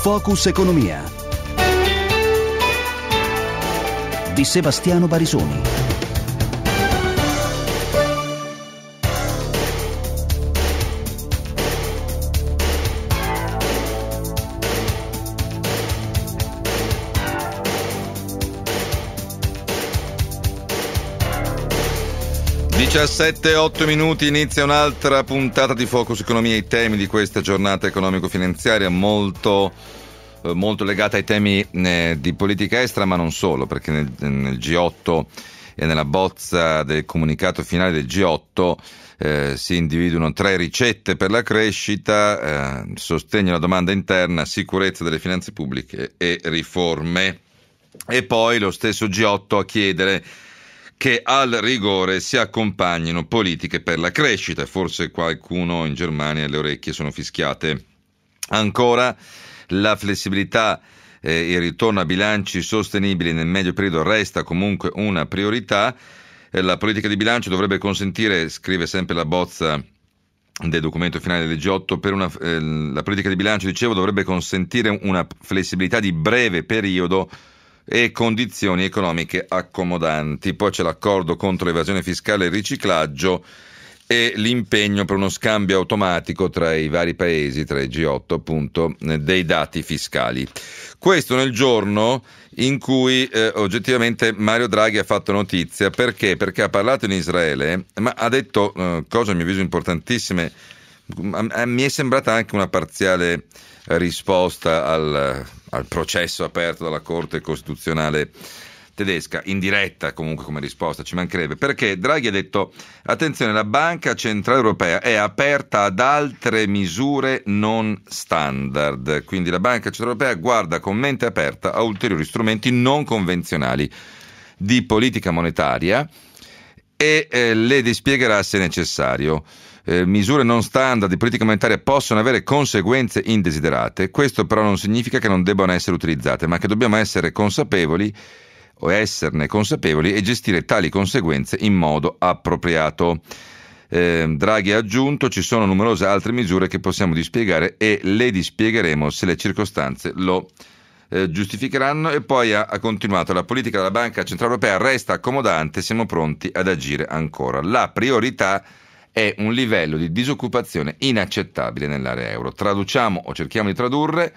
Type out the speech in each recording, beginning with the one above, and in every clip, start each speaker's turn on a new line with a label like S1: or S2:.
S1: Focus Economia di Sebastiano Barisoni.
S2: Diciassette, 8 minuti, inizia un'altra puntata di Focus Economia. I temi di questa giornata economico-finanziaria molto legata ai temi di politica estera, ma non solo, perché nel G8 e nella bozza del comunicato finale del G8 si individuano 3 ricette per la crescita, sostegno alla domanda interna, sicurezza delle finanze pubbliche e riforme. E poi lo stesso G8 a chiedere che al rigore si accompagnino politiche per la crescita. Forse qualcuno in Germania le orecchie sono fischiate. Ancora la flessibilità e il ritorno a bilanci sostenibili nel medio periodo resta comunque una priorità. La politica di bilancio dovrebbe consentire, scrive sempre la bozza del documento finale del G8, la politica di bilancio, dicevo, dovrebbe consentire una flessibilità di breve periodo e condizioni economiche accomodanti. Poi c'è l'accordo contro l'evasione fiscale e il riciclaggio e l'impegno per uno scambio automatico tra i vari paesi, tra i G8 appunto, dei dati fiscali. Questo nel giorno in cui oggettivamente Mario Draghi ha fatto notizia. Perché? Perché ha parlato in Israele, ma ha detto cose a mio avviso importantissime. Mi è sembrata anche una parziale risposta al processo aperto dalla Corte Costituzionale tedesca, indiretta comunque come risposta, ci mancherebbe, perché Draghi ha detto: attenzione, la Banca Centrale Europea è aperta ad altre misure non standard, quindi la Banca Centrale Europea guarda con mente aperta a ulteriori strumenti non convenzionali di politica monetaria e le dispiegherà se necessario. Misure non standard di politica monetaria possono avere conseguenze indesiderate. Questo però non significa che non debbano essere utilizzate, ma che dobbiamo essere consapevoli o esserne consapevoli e gestire tali conseguenze in modo appropriato. Draghi ha aggiunto: ci sono numerose altre misure che possiamo dispiegare e le dispiegheremo se le circostanze lo giustificheranno. E poi ha continuato: la politica della Banca Centrale Europea resta accomodante, siamo pronti ad agire ancora. La priorità è un livello di disoccupazione inaccettabile nell'area euro. Traduciamo o cerchiamo di tradurre.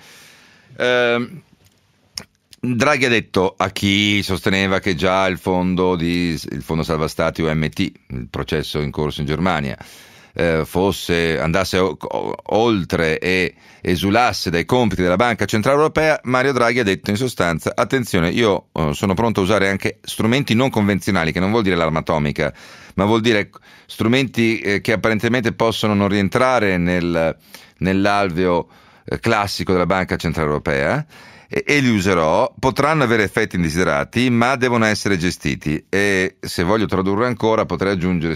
S2: Draghi ha detto a chi sosteneva che già il fondo salva stati OMT, il processo in corso in Germania, andasse oltre e esulasse dai compiti della Banca Centrale Europea, Mario Draghi ha detto in sostanza: attenzione, io sono pronto a usare anche strumenti non convenzionali, che non vuol dire l'arma atomica, ma vuol dire strumenti che apparentemente possono non rientrare nell'alveo classico della Banca Centrale Europea, e li userò. Potranno avere effetti indesiderati, ma devono essere gestiti. E se volete tradurre ancora potrei aggiungere: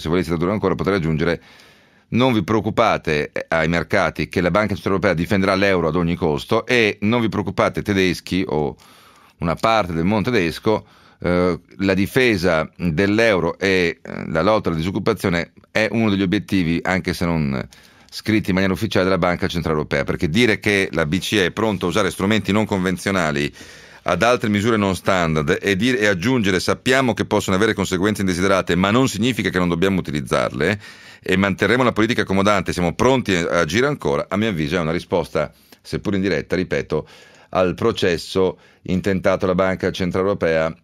S2: non vi preoccupate ai mercati che la Banca Centrale Europea difenderà l'euro ad ogni costo, e non vi preoccupate tedeschi o una parte del mondo tedesco, la difesa dell'euro e la lotta alla disoccupazione è uno degli obiettivi, anche se non scritti in maniera ufficiale, della Banca Centrale Europea. Perché dire che la BCE è pronta a usare strumenti non convenzionali ad altre misure non standard e aggiungere sappiamo che possono avere conseguenze indesiderate, ma non significa che non dobbiamo utilizzarle e manterremo la politica accomodante, siamo pronti a agire ancora, a mio avviso è una risposta, seppur indiretta, ripeto, al processo intentato alla Banca Centrale Europea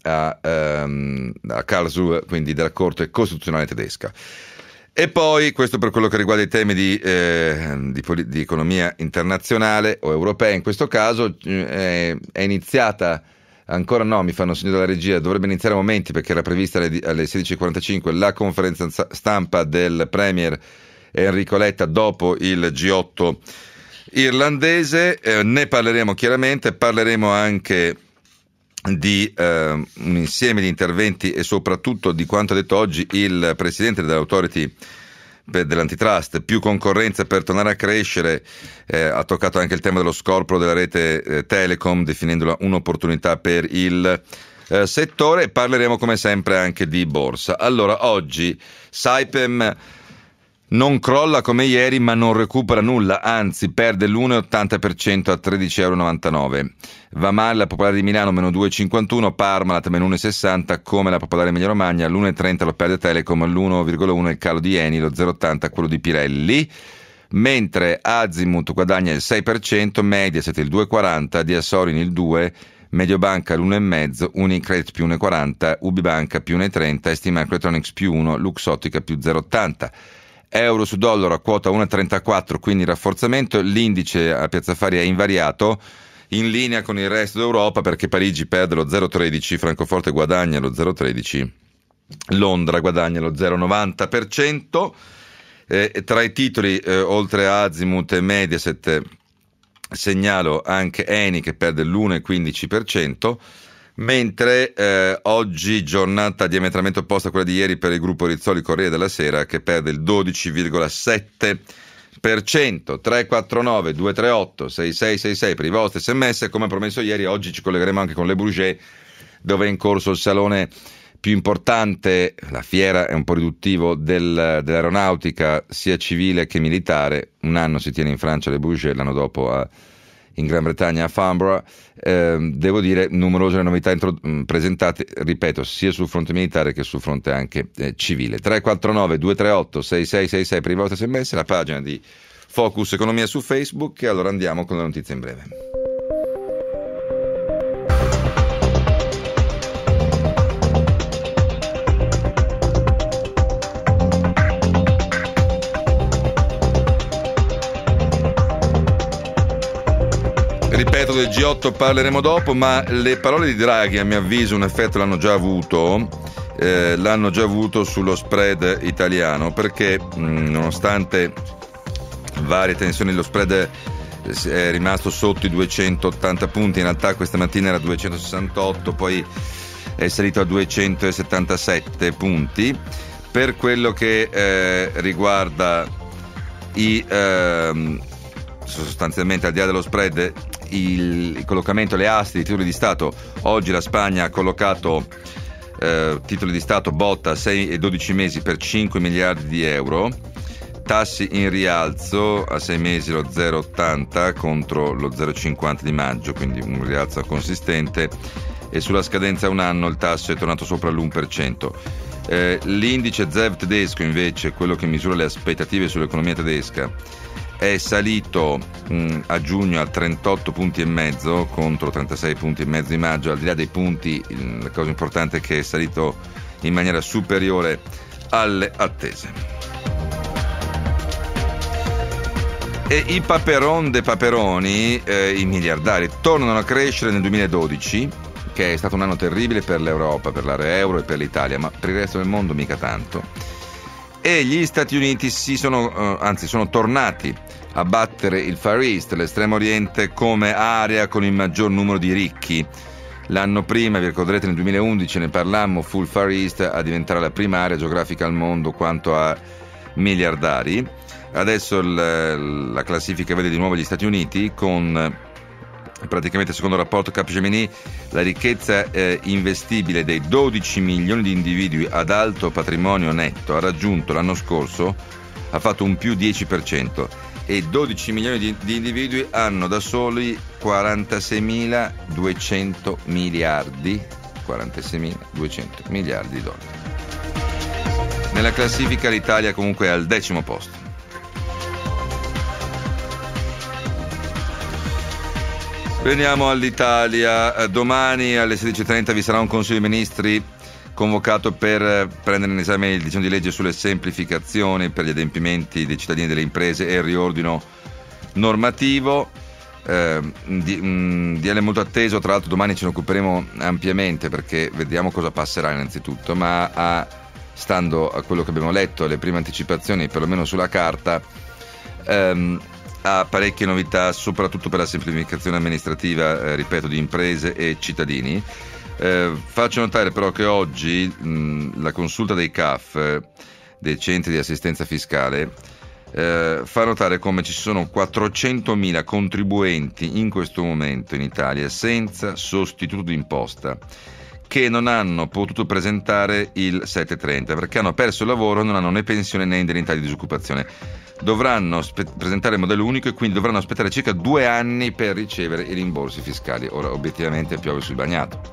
S2: a Karlsruhe, quindi della Corte Costituzionale tedesca. E poi, questo per quello che riguarda i temi di economia internazionale o europea, in questo caso è iniziata, ancora no, mi fanno segno dalla regia, dovrebbe iniziare a momenti perché era prevista alle 16:45 la conferenza stampa del Premier Enrico Letta dopo il G8 irlandese. Ne parleremo chiaramente, parleremo anche di un insieme di interventi e soprattutto di quanto ha detto oggi il presidente dell'Authority dell'Antitrust: più concorrenza per tornare a crescere. Ha toccato anche il tema dello scorporo della rete Telecom, definendola un'opportunità per il settore. Parleremo come sempre anche di borsa. Allora, oggi Saipem non crolla come ieri ma non recupera nulla, anzi perde l'1,80% a 13,99 €. Va male la Popolare di Milano meno 2,51, Parmalat meno 1,60, come la Popolare Emilia Romagna, all'1,30 lo perde Telecom, all'1,1 il calo di Eni, lo 0,80 quello di Pirelli, mentre Azimut guadagna il 6%, Mediaset il 2,40, Diasorin il 2%, Mediobanca l'1,5, Unicredit più 1,40, Ubibanca più 1,30, STMicroelectronics più 1, Luxottica più 0,80. Euro su dollaro a quota 1,34, quindi rafforzamento. L'indice a Piazza Affari è invariato, in linea con il resto d'Europa, perché Parigi perde lo 0,13, Francoforte guadagna lo 0,13, Londra guadagna lo 0,90%. Tra i titoli, oltre a Azimut e Mediaset, segnalo anche Eni che perde l'1,15%, mentre oggi giornata diametralmente opposta a quella di ieri per il gruppo Rizzoli Corriere della Sera, che perde il 12,7%. 349 238 6666 per i vostri sms. Come promesso ieri, oggi ci collegheremo anche con Le Bourget, dove è in corso il salone più importante, la fiera è un po' riduttivo, dell'aeronautica sia civile che militare. Un anno si tiene in Francia a Le Bourget, l'anno dopo in Gran Bretagna a Farnborough. Devo dire, numerose le novità presentate, ripeto, sia sul fronte militare che sul fronte anche civile. 349 238 6666 per i vostri sms, la pagina di Focus Economia su Facebook. E allora andiamo con le notizie in breve. Ripeto, del G8 parleremo dopo, ma le parole di Draghi, a mio avviso, un effetto l'hanno già avuto sullo spread italiano, perché nonostante varie tensioni lo spread è rimasto sotto i 280 punti, in realtà questa mattina era 268, poi è salito a 277 punti. Per quello che riguarda sostanzialmente, al di là dello spread, il collocamento, le aste di titoli di Stato, oggi la Spagna ha collocato titoli di Stato botta 6 e 12 mesi per 5 miliardi di euro, tassi in rialzo a 6 mesi lo 0,80 contro lo 0,50 di maggio, quindi un rialzo consistente, e sulla scadenza a un anno il tasso è tornato sopra l'1%. L'indice ZEV tedesco, invece, quello che misura le aspettative sull'economia tedesca, è salito a giugno a 38 punti e mezzo contro 36 punti e mezzo di maggio. Al di là dei punti, la cosa importante è che è salito in maniera superiore alle attese. E i paperon de paperoni, i miliardari, tornano a crescere nel 2012, che è stato un anno terribile per l'Europa, per l'area euro e per l'Italia, ma per il resto del mondo mica tanto. E gli Stati Uniti sono tornati a battere il Far East, l'estremo oriente, come area con il maggior numero di ricchi. L'anno prima, vi ricorderete, nel 2011 ne parlammo, fu il Far East a diventare la prima area geografica al mondo quanto a miliardari. Adesso la classifica vede di nuovo gli Stati Uniti con, praticamente secondo il rapporto Capgemini, la ricchezza investibile dei 12 milioni di individui ad alto patrimonio netto ha raggiunto l'anno scorso, ha fatto un più 10%, e 12 milioni di individui hanno da soli 46.200 miliardi di dollari. Nella classifica l'Italia comunque è al 10° posto. Veniamo all'Italia. Domani alle 16:30 vi sarà un Consiglio dei Ministri convocato per prendere in esame il disegno di legge sulle semplificazioni per gli adempimenti dei cittadini e delle imprese e il riordino normativo. DL molto atteso, tra l'altro domani ce ne occuperemo ampiamente, perché vediamo cosa passerà innanzitutto, ma stando a quello che abbiamo letto, le prime anticipazioni, perlomeno sulla carta, ha parecchie novità, soprattutto per la semplificazione amministrativa, ripeto, di imprese e cittadini. Faccio notare però che oggi la consulta dei CAF, dei centri di assistenza fiscale, fa notare come ci sono 400.000 contribuenti in questo momento in Italia senza sostituto d'imposta, che non hanno potuto presentare il 730 perché hanno perso il lavoro, non hanno né pensione né indennità di disoccupazione. Dovranno presentare il modello unico e quindi dovranno aspettare circa 2 anni per ricevere i rimborsi fiscali. Ora, obiettivamente, piove sul bagnato.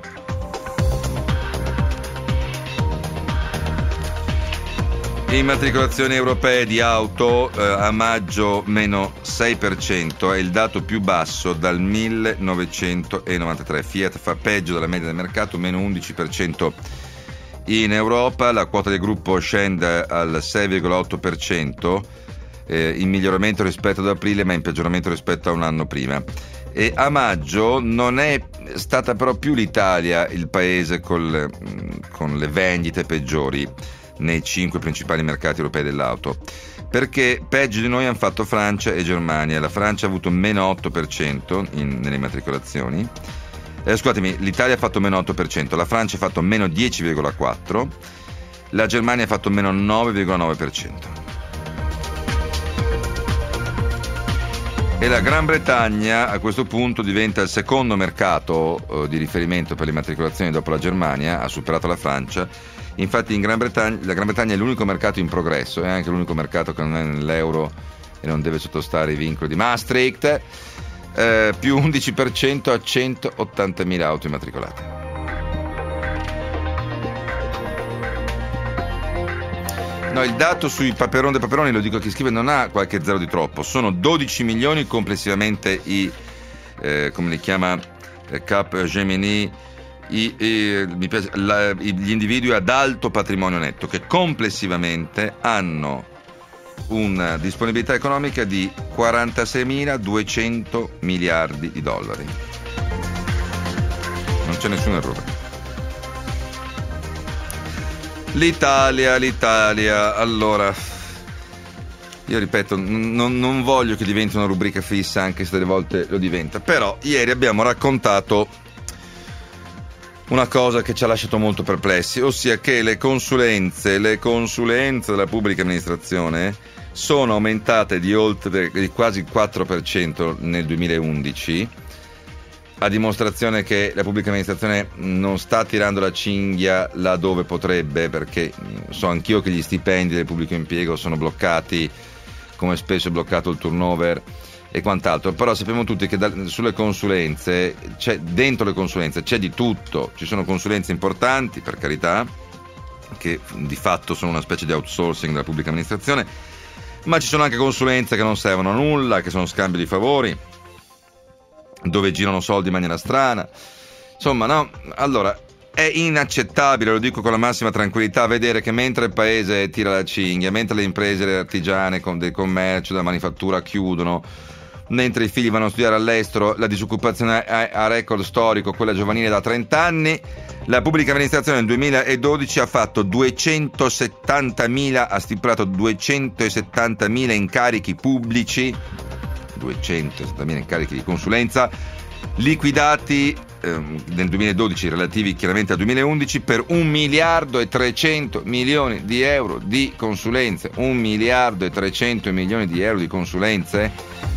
S2: Immatricolazioni europee di auto a maggio meno 6%, è il dato più basso dal 1993. Fiat fa peggio della media del mercato, meno 11% in Europa. La quota del gruppo scende al 6,8%, in miglioramento rispetto ad aprile ma in peggioramento rispetto a un anno prima. E a maggio non è stata però più l'Italia il paese con le vendite peggiori nei 5 principali mercati europei dell'auto, perché peggio di noi hanno fatto Francia e Germania. La Francia ha avuto meno 8% nelle immatricolazioni, l'Italia ha fatto meno 8%, la Francia ha fatto meno 10,4%, la Germania ha fatto meno 9,9%. E la Gran Bretagna a questo punto diventa il secondo mercato di riferimento per le immatricolazioni dopo la Germania, ha superato la Francia. Infatti la Gran Bretagna è l'unico mercato in progresso, è anche l'unico mercato che non è nell'euro e non deve sottostare ai vincoli di Maastricht, più 11% a 180.000 auto immatricolate. No, il dato sui Paperon dei Paperoni, lo dico a chi scrive, non ha qualche zero di troppo, sono 12 milioni complessivamente come li chiama Cap Gemini, gli individui ad alto patrimonio netto, che complessivamente hanno una disponibilità economica di 46.200 miliardi di dollari. Non c'è nessun errore. L'Italia, allora, io ripeto, non voglio che diventi una rubrica fissa, anche se delle volte lo diventa, però ieri abbiamo raccontato una cosa che ci ha lasciato molto perplessi, ossia che le consulenze della pubblica amministrazione sono aumentate di quasi il 4% nel 2011, a dimostrazione che la pubblica amministrazione non sta tirando la cinghia laddove potrebbe, perché so anch'io che gli stipendi del pubblico impiego sono bloccati, come spesso è bloccato il turnover e quant'altro, però sappiamo tutti che sulle consulenze dentro le consulenze c'è di tutto. Ci sono consulenze importanti, per carità, che di fatto sono una specie di outsourcing della pubblica amministrazione, ma ci sono anche consulenze che non servono a nulla, che sono scambio di favori, dove girano soldi in maniera strana, insomma, no? Allora, è inaccettabile, lo dico con la massima tranquillità, vedere che mentre il paese tira la cinghia, mentre le imprese le artigiane del commercio, della manifattura chiudono, mentre i figli vanno a studiare all'estero, la disoccupazione a record storico, quella giovanile da 30 anni, la pubblica amministrazione nel 2012 ha fatto 270.000, ha stipulato 270.000 incarichi pubblici, 270.000 incarichi di consulenza, liquidati nel 2012 relativi chiaramente al 2011 per 1.300 milioni di euro di consulenze. 1.300 milioni di euro di consulenze,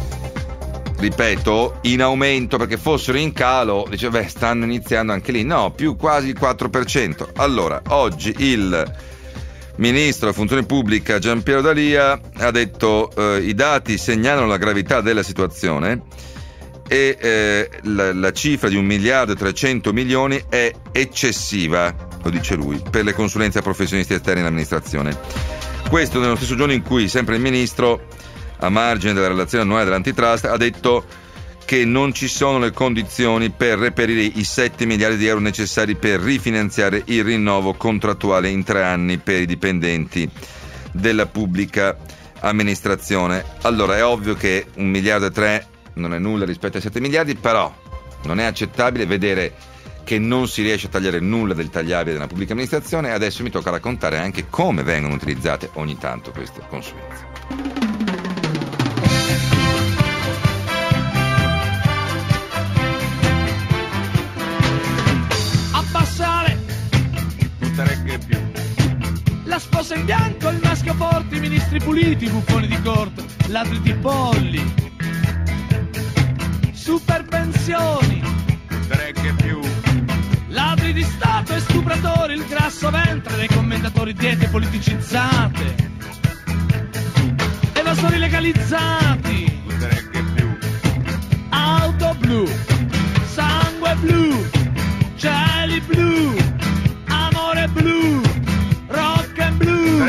S2: ripeto, in aumento, perché fossero in calo dice stanno iniziando anche lì, no, più quasi il 4%. Allora, oggi il Ministro della Funzione Pubblica Gianpiero D'Alia ha detto i dati segnalano la gravità della situazione e la cifra di 1.300 milioni è eccessiva, lo dice lui, per le consulenze a professionisti esterni all'amministrazione. Questo nello stesso giorno in cui sempre il Ministro, a margine della relazione annuale dell'antitrust, ha detto che non ci sono le condizioni per reperire i 7 miliardi di euro necessari per rifinanziare il rinnovo contrattuale in 3 anni per i dipendenti della pubblica amministrazione. Allora, è ovvio che 1,3 miliardi non è nulla rispetto ai 7 miliardi, però non è accettabile vedere che non si riesce a tagliare nulla del tagliabile della pubblica amministrazione, e adesso mi tocca raccontare anche come vengono utilizzate ogni tanto queste consulenze.
S3: La sposa in bianco, il maschio forte, i ministri puliti, i buffoni di corte, ladri di polli, super pensioni,
S4: 3 che più,
S3: ladri di Stato e stupratori, il grasso ventre dei commentatori, diete politicizzate, evasori legalizzati, auto blu, sangue blu, cieli blu, amore blu, rock and blues.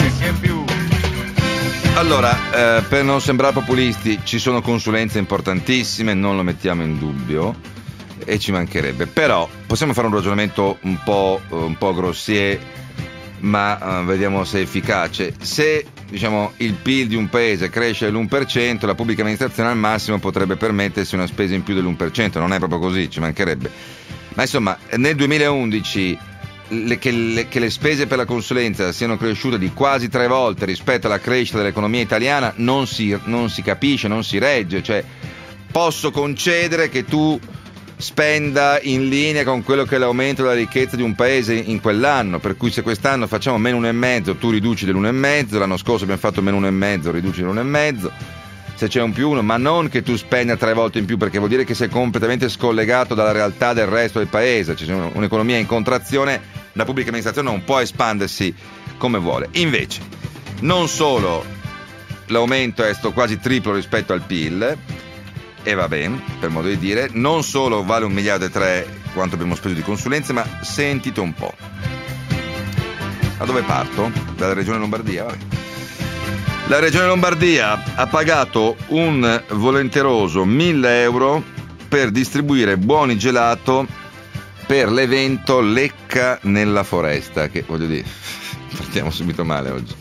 S2: Allora, per non sembrare populisti, ci sono consulenze importantissime, non lo mettiamo in dubbio, e ci mancherebbe. Però possiamo fare un ragionamento un po' grossier, ma vediamo se è efficace. Se, diciamo, il PIL di un paese cresce dell'1%, la pubblica amministrazione al massimo potrebbe permettersi una spesa in più dell'1%. Non è proprio così, ci mancherebbe. Ma insomma, nel 2011 che le spese per la consulenza siano cresciute di quasi 3 volte rispetto alla crescita dell'economia italiana non si capisce, non si regge. Cioè, posso concedere che tu spenda in linea con quello che è l'aumento della ricchezza di un paese in quell'anno, per cui se quest'anno facciamo meno 1,5, tu riduci dell'1,5, l'anno scorso abbiamo fatto meno 1,5, riduci dell'1,5, se c'è un più 1, ma non che tu spenda 3 volte in più, perché vuol dire che sei completamente scollegato dalla realtà del resto del paese. C'è un'economia in contrazione, la pubblica amministrazione non può espandersi come vuole. Invece, non solo l'aumento è sto quasi triplo rispetto al PIL, e va bene, per modo di dire, non solo vale 1,3 miliardi quanto abbiamo speso di consulenze, ma sentite un po'. Da dove parto? Dalla regione Lombardia? Vabbè. La regione Lombardia ha pagato un volenteroso 1.000 euro per distribuire buoni gelato per l'evento Lecca nella foresta, che voglio dire, partiamo subito male oggi.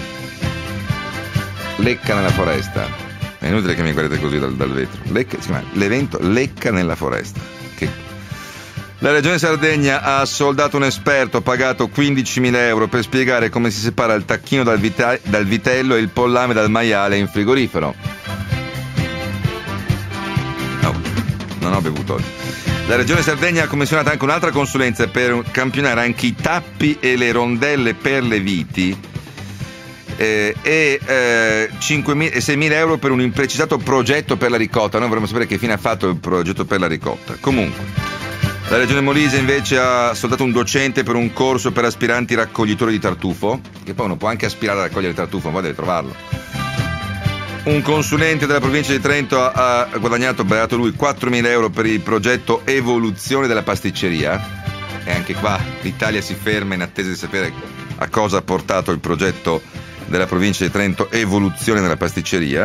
S2: Lecca nella foresta. È inutile che mi guardate così dal vetro. Si chiama l'evento Lecca nella foresta. La regione Sardegna ha soldato un esperto pagato 15.000 euro per spiegare come si separa il tacchino dal vitello e il pollame dal maiale in frigorifero. No, non ho bevuto oggi. La regione Sardegna ha commissionato anche un'altra consulenza per campionare anche i tappi e le rondelle per le viti, e 6.000 euro per un imprecisato progetto per la ricotta. Noi vorremmo sapere che fine ha fatto il progetto per la ricotta. Comunque, la regione Molise invece ha soldato un docente per un corso per aspiranti raccoglitori di tartufo, che poi uno può anche aspirare a raccogliere tartufo, ma poi deve trovarlo. Un consulente della provincia di Trento ha guadagnato, beato lui, 4.000 euro per il progetto Evoluzione della pasticceria, e anche qua l'Italia si ferma in attesa di sapere a cosa ha portato il progetto della provincia di Trento Evoluzione della pasticceria.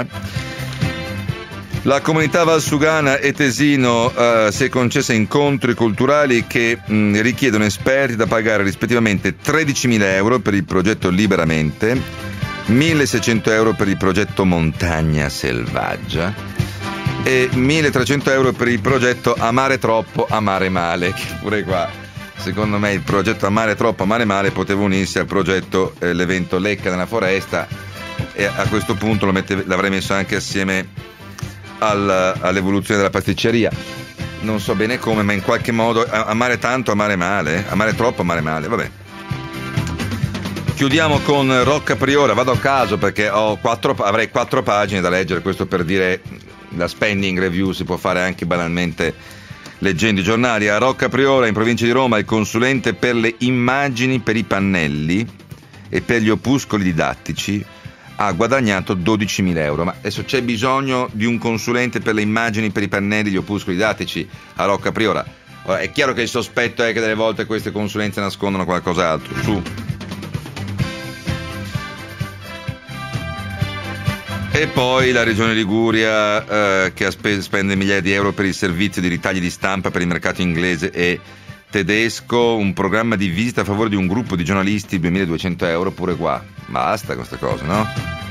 S2: La comunità valsugana e Tesino si è concessa incontri culturali che richiedono esperti da pagare rispettivamente 13.000 euro per il progetto Liberamente, 1.600 euro per il progetto Montagna Selvaggia e 1.300 euro per il progetto Amare Troppo, Amare Male, che pure qua secondo me il progetto Amare Troppo, Amare Male poteva unirsi al progetto l'evento Lecca nella foresta, e a questo punto l'avrei messo anche assieme all'evoluzione della pasticceria. Non so bene come, ma in qualche modo amare tanto, amare male, amare troppo, amare male, vabbè. Chiudiamo con Rocca Priora, vado a caso perché avrei 4 pagine da leggere, questo per dire la spending review si può fare anche banalmente leggendo i giornali. A Rocca Priora, in provincia di Roma, il consulente per le immagini per i pannelli e per gli opuscoli didattici ha guadagnato 12.000 euro. Ma adesso c'è bisogno di un consulente per le immagini per i pannelli e gli opuscoli didattici a Rocca Priora? Ora, è chiaro che il sospetto è che delle volte queste consulenze nascondono qualcos'altro. Su. E poi la regione Liguria che spende migliaia di euro per il servizio di ritagli di stampa per il mercato inglese e tedesco, un programma di visita a favore di un gruppo di giornalisti, 2.200 euro, pure qua. Basta queste cose, no?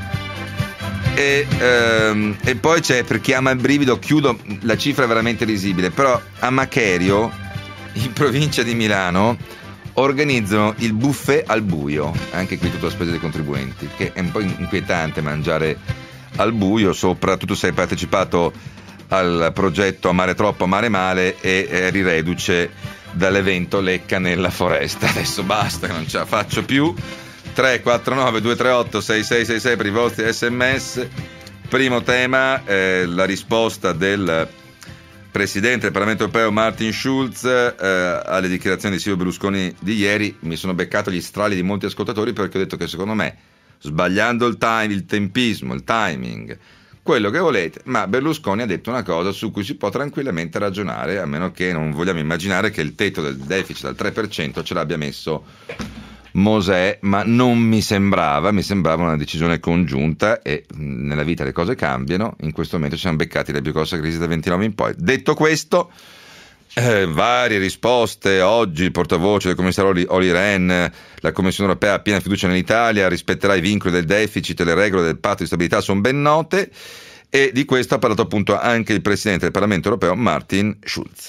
S2: E poi c'è, per chi ama il brivido, chiudo, la cifra è veramente risibile, però a Macherio, in provincia di Milano, organizzano il buffet al buio, anche qui tutto a spese dei contribuenti, che è un po' inquietante mangiare al buio, soprattutto se hai partecipato al progetto Amare Troppo, Amare Male e eri reduce dall'evento Lecca nella foresta. Adesso basta, che non ce la faccio più. 349 238 6666 per i vostri SMS. Primo tema, la risposta del Presidente del Parlamento Europeo Martin Schulz, alle dichiarazioni di Silvio Berlusconi di ieri mi sono beccato gli strali di molti ascoltatori, perché ho detto che secondo me, sbagliando il tempismo, il timing, quello che volete, ma Berlusconi ha detto una cosa su cui si può tranquillamente ragionare, a meno che non vogliamo immaginare che il tetto del deficit al 3% ce l'abbia messo Mosè, ma non mi sembrava una decisione congiunta, e nella vita le cose cambiano. In questo momento ci siamo beccati la più grossa crisi dal 29 in poi. Detto questo, varie risposte. Oggi il portavoce del commissario Olli Rehn: la Commissione europea ha piena fiducia nell'Italia, rispetterà i vincoli del deficit e le regole del patto di stabilità sono ben note, e di questo ha parlato appunto anche il Presidente del Parlamento Europeo Martin Schulz.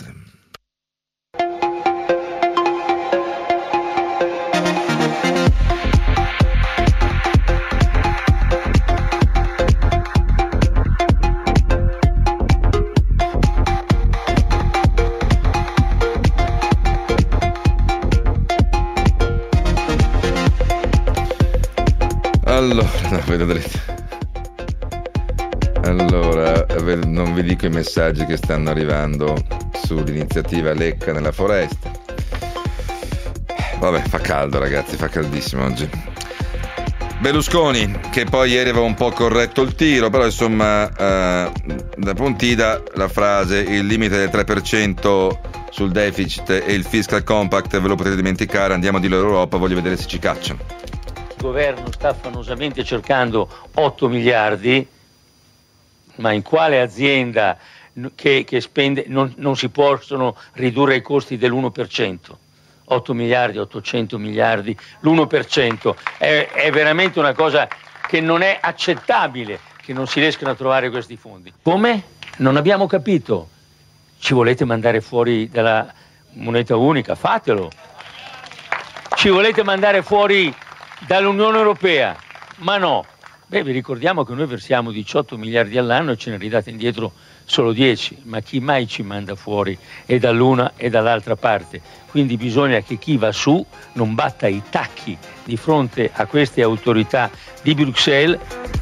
S2: Allora, non vi dico i messaggi che stanno arrivando sull'iniziativa Lecca nella foresta. Vabbè, fa caldo ragazzi, fa caldissimo oggi. Berlusconi, che poi ieri aveva un po' corretto il tiro, però insomma, da Pontida la frase: il limite del 3% sul deficit e il fiscal compact ve lo potete dimenticare, andiamo a dirlo all'Europa, voglio vedere se ci cacciano.
S4: Il governo sta affannosamente cercando 8 miliardi, ma in quale azienda che spende non si possono ridurre i costi dell'1%? 8 miliardi, 800 miliardi, l'1% è veramente una cosa che non è accettabile, che non si riescano a trovare questi fondi. Come? Non abbiamo capito. Ci volete mandare fuori dalla moneta unica? Fatelo. Ci volete mandare fuori dall'Unione Europea? Ma no. Beh, vi ricordiamo che noi versiamo 18 miliardi all'anno e ce ne ridate indietro solo 10, ma chi mai ci manda fuori e dall'una e dall'altra parte? Quindi bisogna che chi va su non batta i tacchi di fronte a queste autorità di Bruxelles.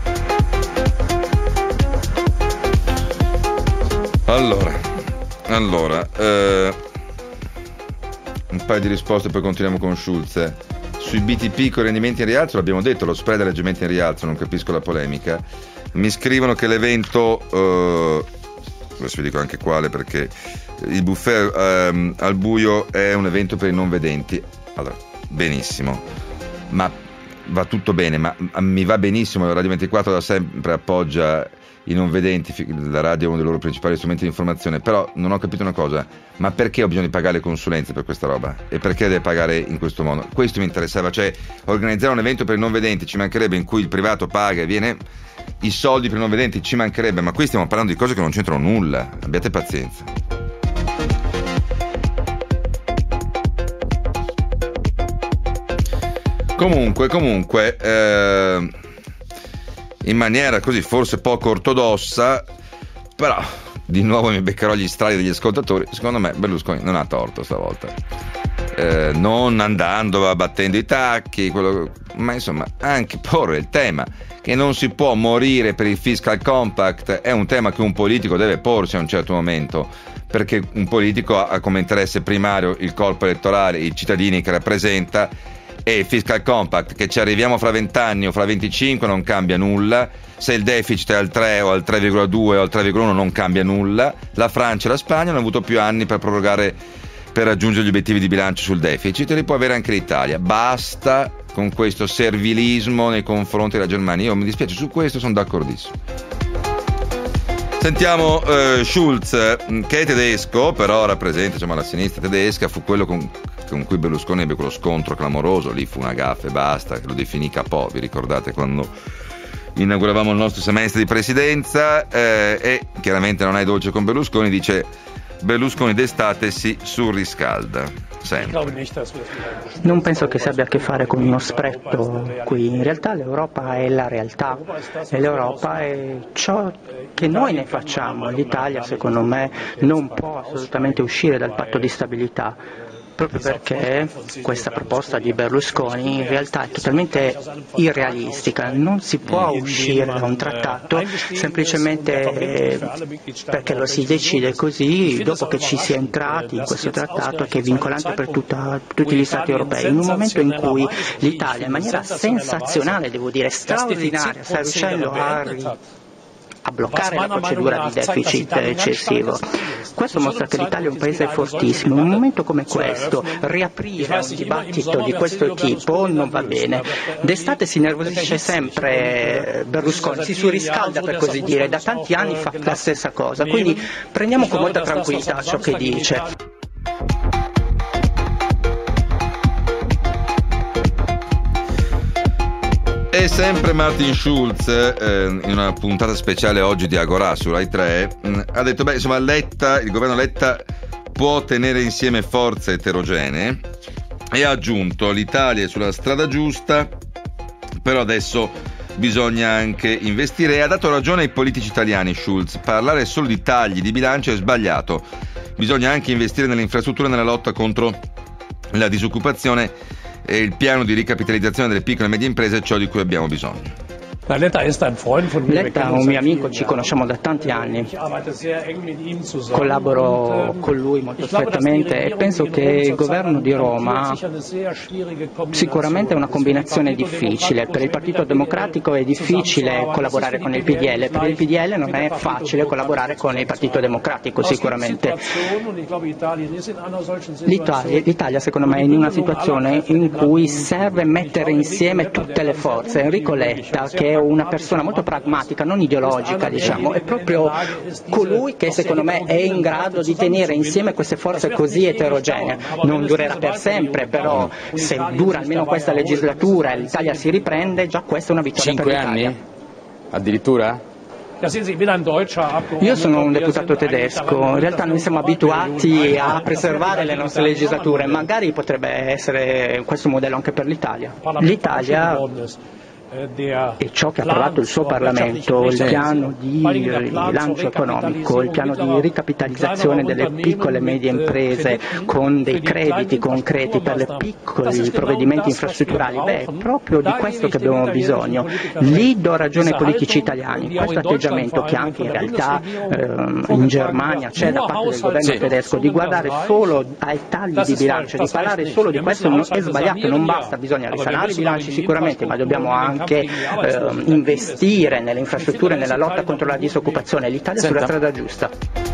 S2: Allora, un paio di risposte, poi continuiamo con Schulz. Sui BTP con rendimenti in rialzo l'abbiamo detto, lo spread è leggermente in rialzo, non capisco la polemica. Mi scrivono che l'evento, adesso vi dico anche quale, perché il buffet al buio è un evento per i non vedenti. Allora, benissimo, ma va tutto bene, ma mi va benissimo, Radio 24 da sempre appoggia i non vedenti, la radio è uno dei loro principali strumenti di informazione, però non ho capito una cosa: ma perché ho bisogno di pagare le consulenze per questa roba? E perché deve pagare in questo modo? Questo mi interessava, cioè organizzare un evento per i non vedenti, ci mancherebbe, in cui il privato paga e viene i soldi per i non vedenti, ci mancherebbe, ma qui stiamo parlando di cose che non c'entrano nulla, abbiate pazienza. Comunque in maniera così forse poco ortodossa, però di nuovo mi beccherò gli strali degli ascoltatori, secondo me Berlusconi non ha torto stavolta, non andando battendo i tacchi, ma insomma anche porre il tema che non si può morire per il fiscal compact è un tema che un politico deve porsi a un certo momento, perché un politico ha come interesse primario il corpo elettorale, i cittadini che rappresenta, e il fiscal compact, che ci arriviamo fra 20 anni o fra 25 non cambia nulla, se il deficit è al 3 o al 3,2 o al 3,1 non cambia nulla. La Francia e la Spagna hanno avuto più anni per prorogare, per raggiungere gli obiettivi di bilancio sul deficit, e li può avere anche l'Italia. Basta con questo servilismo nei confronti della Germania, io mi dispiace, su questo sono d'accordissimo. Sentiamo Schulz, che è tedesco, però rappresenta la sinistra tedesca, fu quello con cui Berlusconi ebbe quello scontro clamoroso, lì fu una gaffe e basta, che lo definì capò, vi ricordate quando inauguravamo il nostro semestre di presidenza, e chiaramente non è dolce con Berlusconi, dice: Berlusconi d'estate si surriscalda. Sempre.
S5: Non penso che si abbia a che fare con uno spretto qui, in realtà l'Europa è la realtà e l'Europa è ciò che noi ne facciamo. L'Italia secondo me non può assolutamente uscire dal patto di stabilità, proprio perché questa proposta di Berlusconi in realtà è totalmente irrealistica. Non si può uscire da un trattato semplicemente perché lo si decide così dopo che ci si è entrati in questo trattato che è vincolante per tutti gli Stati europei, in un momento in cui l'Italia in maniera sensazionale, devo dire straordinaria, sta riuscendo a bloccare la procedura di deficit eccessivo. Questo mostra che l'Italia è un paese fortissimo. In un momento come questo riaprire un dibattito di questo tipo non va bene. D'estate si nervosisce sempre Berlusconi, si surriscalda per così dire, da tanti anni fa la stessa cosa, quindi prendiamo con molta tranquillità ciò che dice.
S2: E sempre Martin Schulz, in una puntata speciale oggi di Agorà su Rai 3, ha detto, il governo Letta può tenere insieme forze eterogenee, e ha aggiunto: l'Italia è sulla strada giusta, però adesso bisogna anche investire. E ha dato ragione ai politici italiani Schulz: parlare solo di tagli di bilancio è sbagliato, bisogna anche investire nelle infrastrutture e nella lotta contro la disoccupazione, e il piano di ricapitalizzazione delle piccole e medie imprese è ciò di cui abbiamo bisogno.
S5: Letta è un mio amico, ci conosciamo da tanti anni, collaboro con lui molto strettamente e penso che il governo di Roma sicuramente è una combinazione difficile. Per il Partito Democratico è difficile collaborare con il PDL, per il PDL non è facile collaborare con il Partito Democratico sicuramente. L'Italia secondo me è in una situazione in cui serve mettere insieme tutte le forze. Enrico Letta, che è una persona molto pragmatica, non ideologica, diciamo, è proprio colui che secondo me è in grado di tenere insieme queste forze così eterogenee. Non durerà per sempre, però se dura almeno questa legislatura e l'Italia si riprende, già questa è una vittoria per l'Italia.
S6: 5 anni? Addirittura?
S5: Io sono un deputato tedesco, in realtà noi siamo abituati a preservare le nostre legislature, magari potrebbe essere questo modello anche per l'Italia. L'Italia e ciò che ha approvato il suo Parlamento, il piano di rilancio economico, il piano di ricapitalizzazione delle piccole e medie imprese con dei crediti concreti per le piccoli provvedimenti infrastrutturali, è proprio di questo che abbiamo bisogno. Lì do ragione ai politici italiani, questo atteggiamento che anche in realtà in Germania c'è da parte del governo tedesco, di guardare solo ai tagli di bilancio, di parlare solo di questo è sbagliato, non basta, bisogna risanare i bilanci sicuramente, ma dobbiamo anche investire nelle infrastrutture, nella lotta contro la disoccupazione. L'Italia è sulla strada giusta.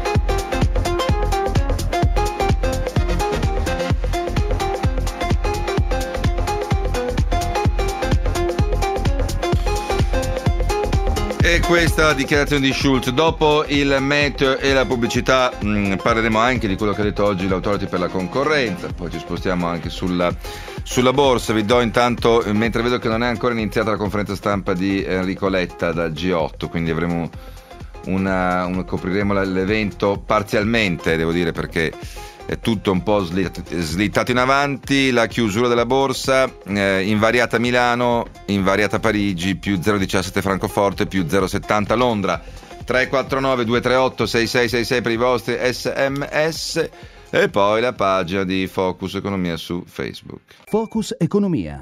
S2: E questa la dichiarazione di Schulz. Dopo il meteo e la pubblicità parleremo anche di quello che ha detto oggi l'Authority per la concorrenza, poi ci spostiamo anche sulla borsa. Vi do intanto, mentre vedo che non è ancora iniziata la conferenza stampa di Enrico Letta dal G8, quindi avremo copriremo l'evento parzialmente, devo dire, perché è tutto un po' slittato in avanti. La chiusura della borsa, invariata Milano, invariata Parigi, più 0,17 Francoforte, più 0,70 Londra. 349 238 6666 per i vostri SMS, e poi la pagina di Focus Economia su Facebook.
S1: Focus Economia.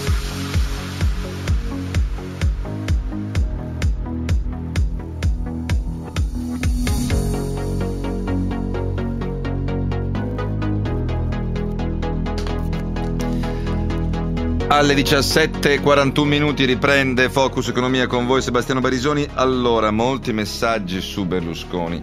S2: Alle 17:41 riprende Focus Economia con voi Sebastiano Barisoni. Allora, molti messaggi su Berlusconi.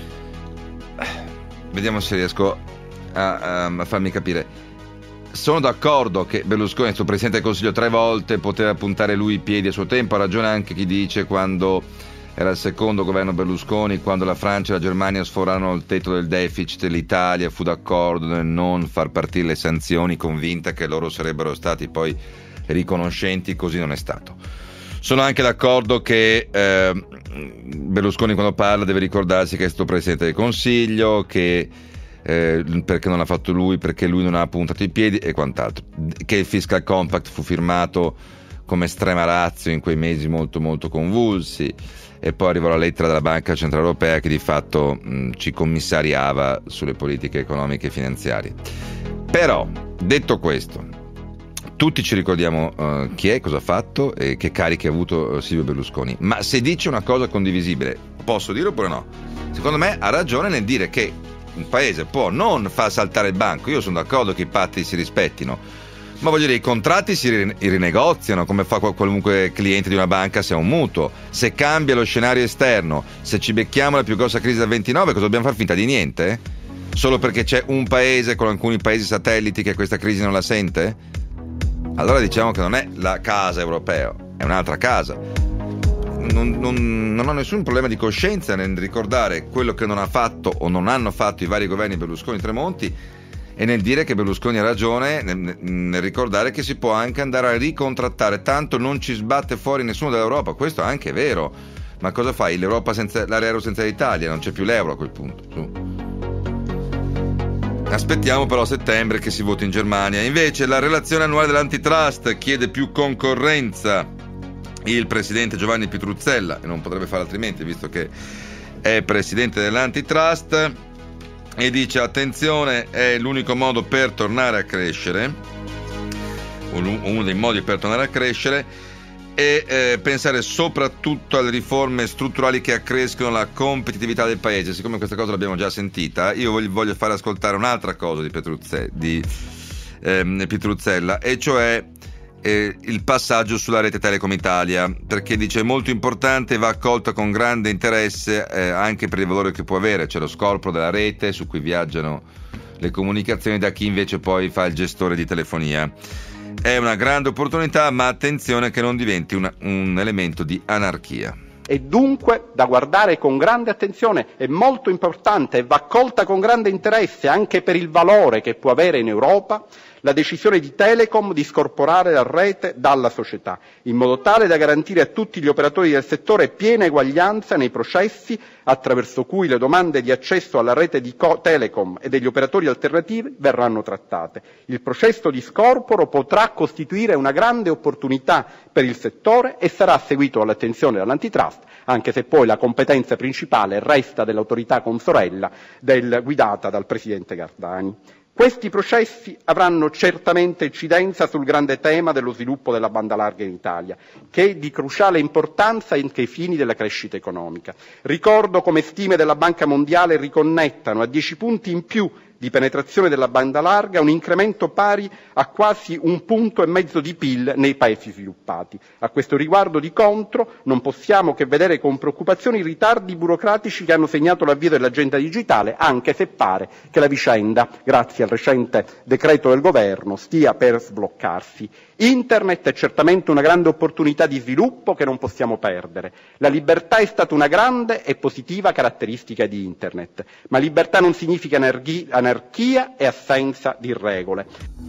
S2: Vediamo se riesco a farmi capire. Sono d'accordo che Berlusconi è stato Presidente del Consiglio 3 volte, poteva puntare lui i piedi a suo tempo. Ha ragione anche chi dice, quando era il secondo governo Berlusconi, quando la Francia e la Germania sforarono il tetto del deficit, l'Italia fu d'accordo nel non far partire le sanzioni, convinta che loro sarebbero stati poi riconoscenti. Così non è stato. Sono anche d'accordo che Berlusconi, quando parla, deve ricordarsi che è stato Presidente del Consiglio, che perché non l'ha fatto lui, perché lui non ha puntato i piedi e quant'altro, che il Fiscal Compact fu firmato come estrema ratio in quei mesi molto molto convulsi, e poi arrivò la lettera della Banca Centrale Europea che di fatto ci commissariava sulle politiche economiche e finanziarie. Però, detto questo, tutti ci ricordiamo chi è, cosa ha fatto e che cariche ha avuto Silvio Berlusconi, ma se dice una cosa condivisibile, posso dire oppure no? Secondo me ha ragione nel dire che un paese può non far saltare il banco. Io sono d'accordo che i patti si rispettino, ma voglio dire, i contratti si rinegoziano come fa qualunque cliente di una banca se ha un mutuo. Se cambia lo scenario esterno, se ci becchiamo la più grossa crisi del 29, cosa dobbiamo far finta di niente? Solo perché c'è un paese con alcuni paesi satelliti che questa crisi non la sente? Allora diciamo che non è la casa europea, è un'altra casa. Non ho nessun problema di coscienza nel ricordare quello che non ha fatto o non hanno fatto i vari governi Berlusconi-Tremonti, e nel dire che Berlusconi ha ragione nel ricordare che si può anche andare a ricontrattare, tanto non ci sbatte fuori nessuno dall'Europa. Questo è anche vero, ma cosa fai? L'Europa senza l'area euro senza l'Italia? Non c'è più l'euro a quel punto. Aspettiamo però a settembre che si voti in Germania. Invece la relazione annuale dell'antitrust chiede più concorrenza. Il presidente Giovanni Pitruzzella, e non potrebbe fare altrimenti visto che è presidente dell'antitrust, e dice: attenzione, è l'unico modo per tornare a crescere, uno dei modi per tornare a crescere, e pensare soprattutto alle riforme strutturali che accrescono la competitività del paese. Siccome questa cosa l'abbiamo già sentita, io voglio fare ascoltare un'altra cosa di Pitruzzella, e cioè il passaggio sulla rete Telecom Italia, perché dice è molto importante e va accolta con grande interesse anche per il valore che può avere. C'è lo scorporo della rete su cui viaggiano le comunicazioni da chi invece poi fa il gestore di telefonia. È una grande opportunità, ma attenzione che non diventi un elemento di anarchia.
S7: E dunque da guardare con grande attenzione, è molto importante e va accolta con grande interesse anche per il valore che può avere in Europa la decisione di Telecom di scorporare la rete dalla società, in modo tale da garantire a tutti gli operatori del settore piena eguaglianza nei processi attraverso cui le domande di accesso alla rete di Telecom e degli operatori alternativi verranno trattate. Il processo di scorporo potrà costituire una grande opportunità per il settore e sarà seguito all'attenzione dell'antitrust, anche se poi la competenza principale resta dell'autorità consorella guidata dal presidente Gardani. Questi processi avranno certamente incidenza sul grande tema dello sviluppo della banda larga in Italia, che è di cruciale importanza anche ai fini della crescita economica. Ricordo come stime della Banca Mondiale riconnettano a 10 punti in più di penetrazione della banda larga un incremento pari a quasi 1,5 punti di PIL nei paesi sviluppati. A questo riguardo, di contro, non possiamo che vedere con preoccupazione i ritardi burocratici che hanno segnato l'avvio dell'agenda digitale, anche se pare che la vicenda, grazie al recente decreto del governo, stia per sbloccarsi. Internet è certamente una grande opportunità di sviluppo che non possiamo perdere. La libertà è stata una grande e positiva caratteristica di Internet, ma libertà non significa anarchia e assenza di regole.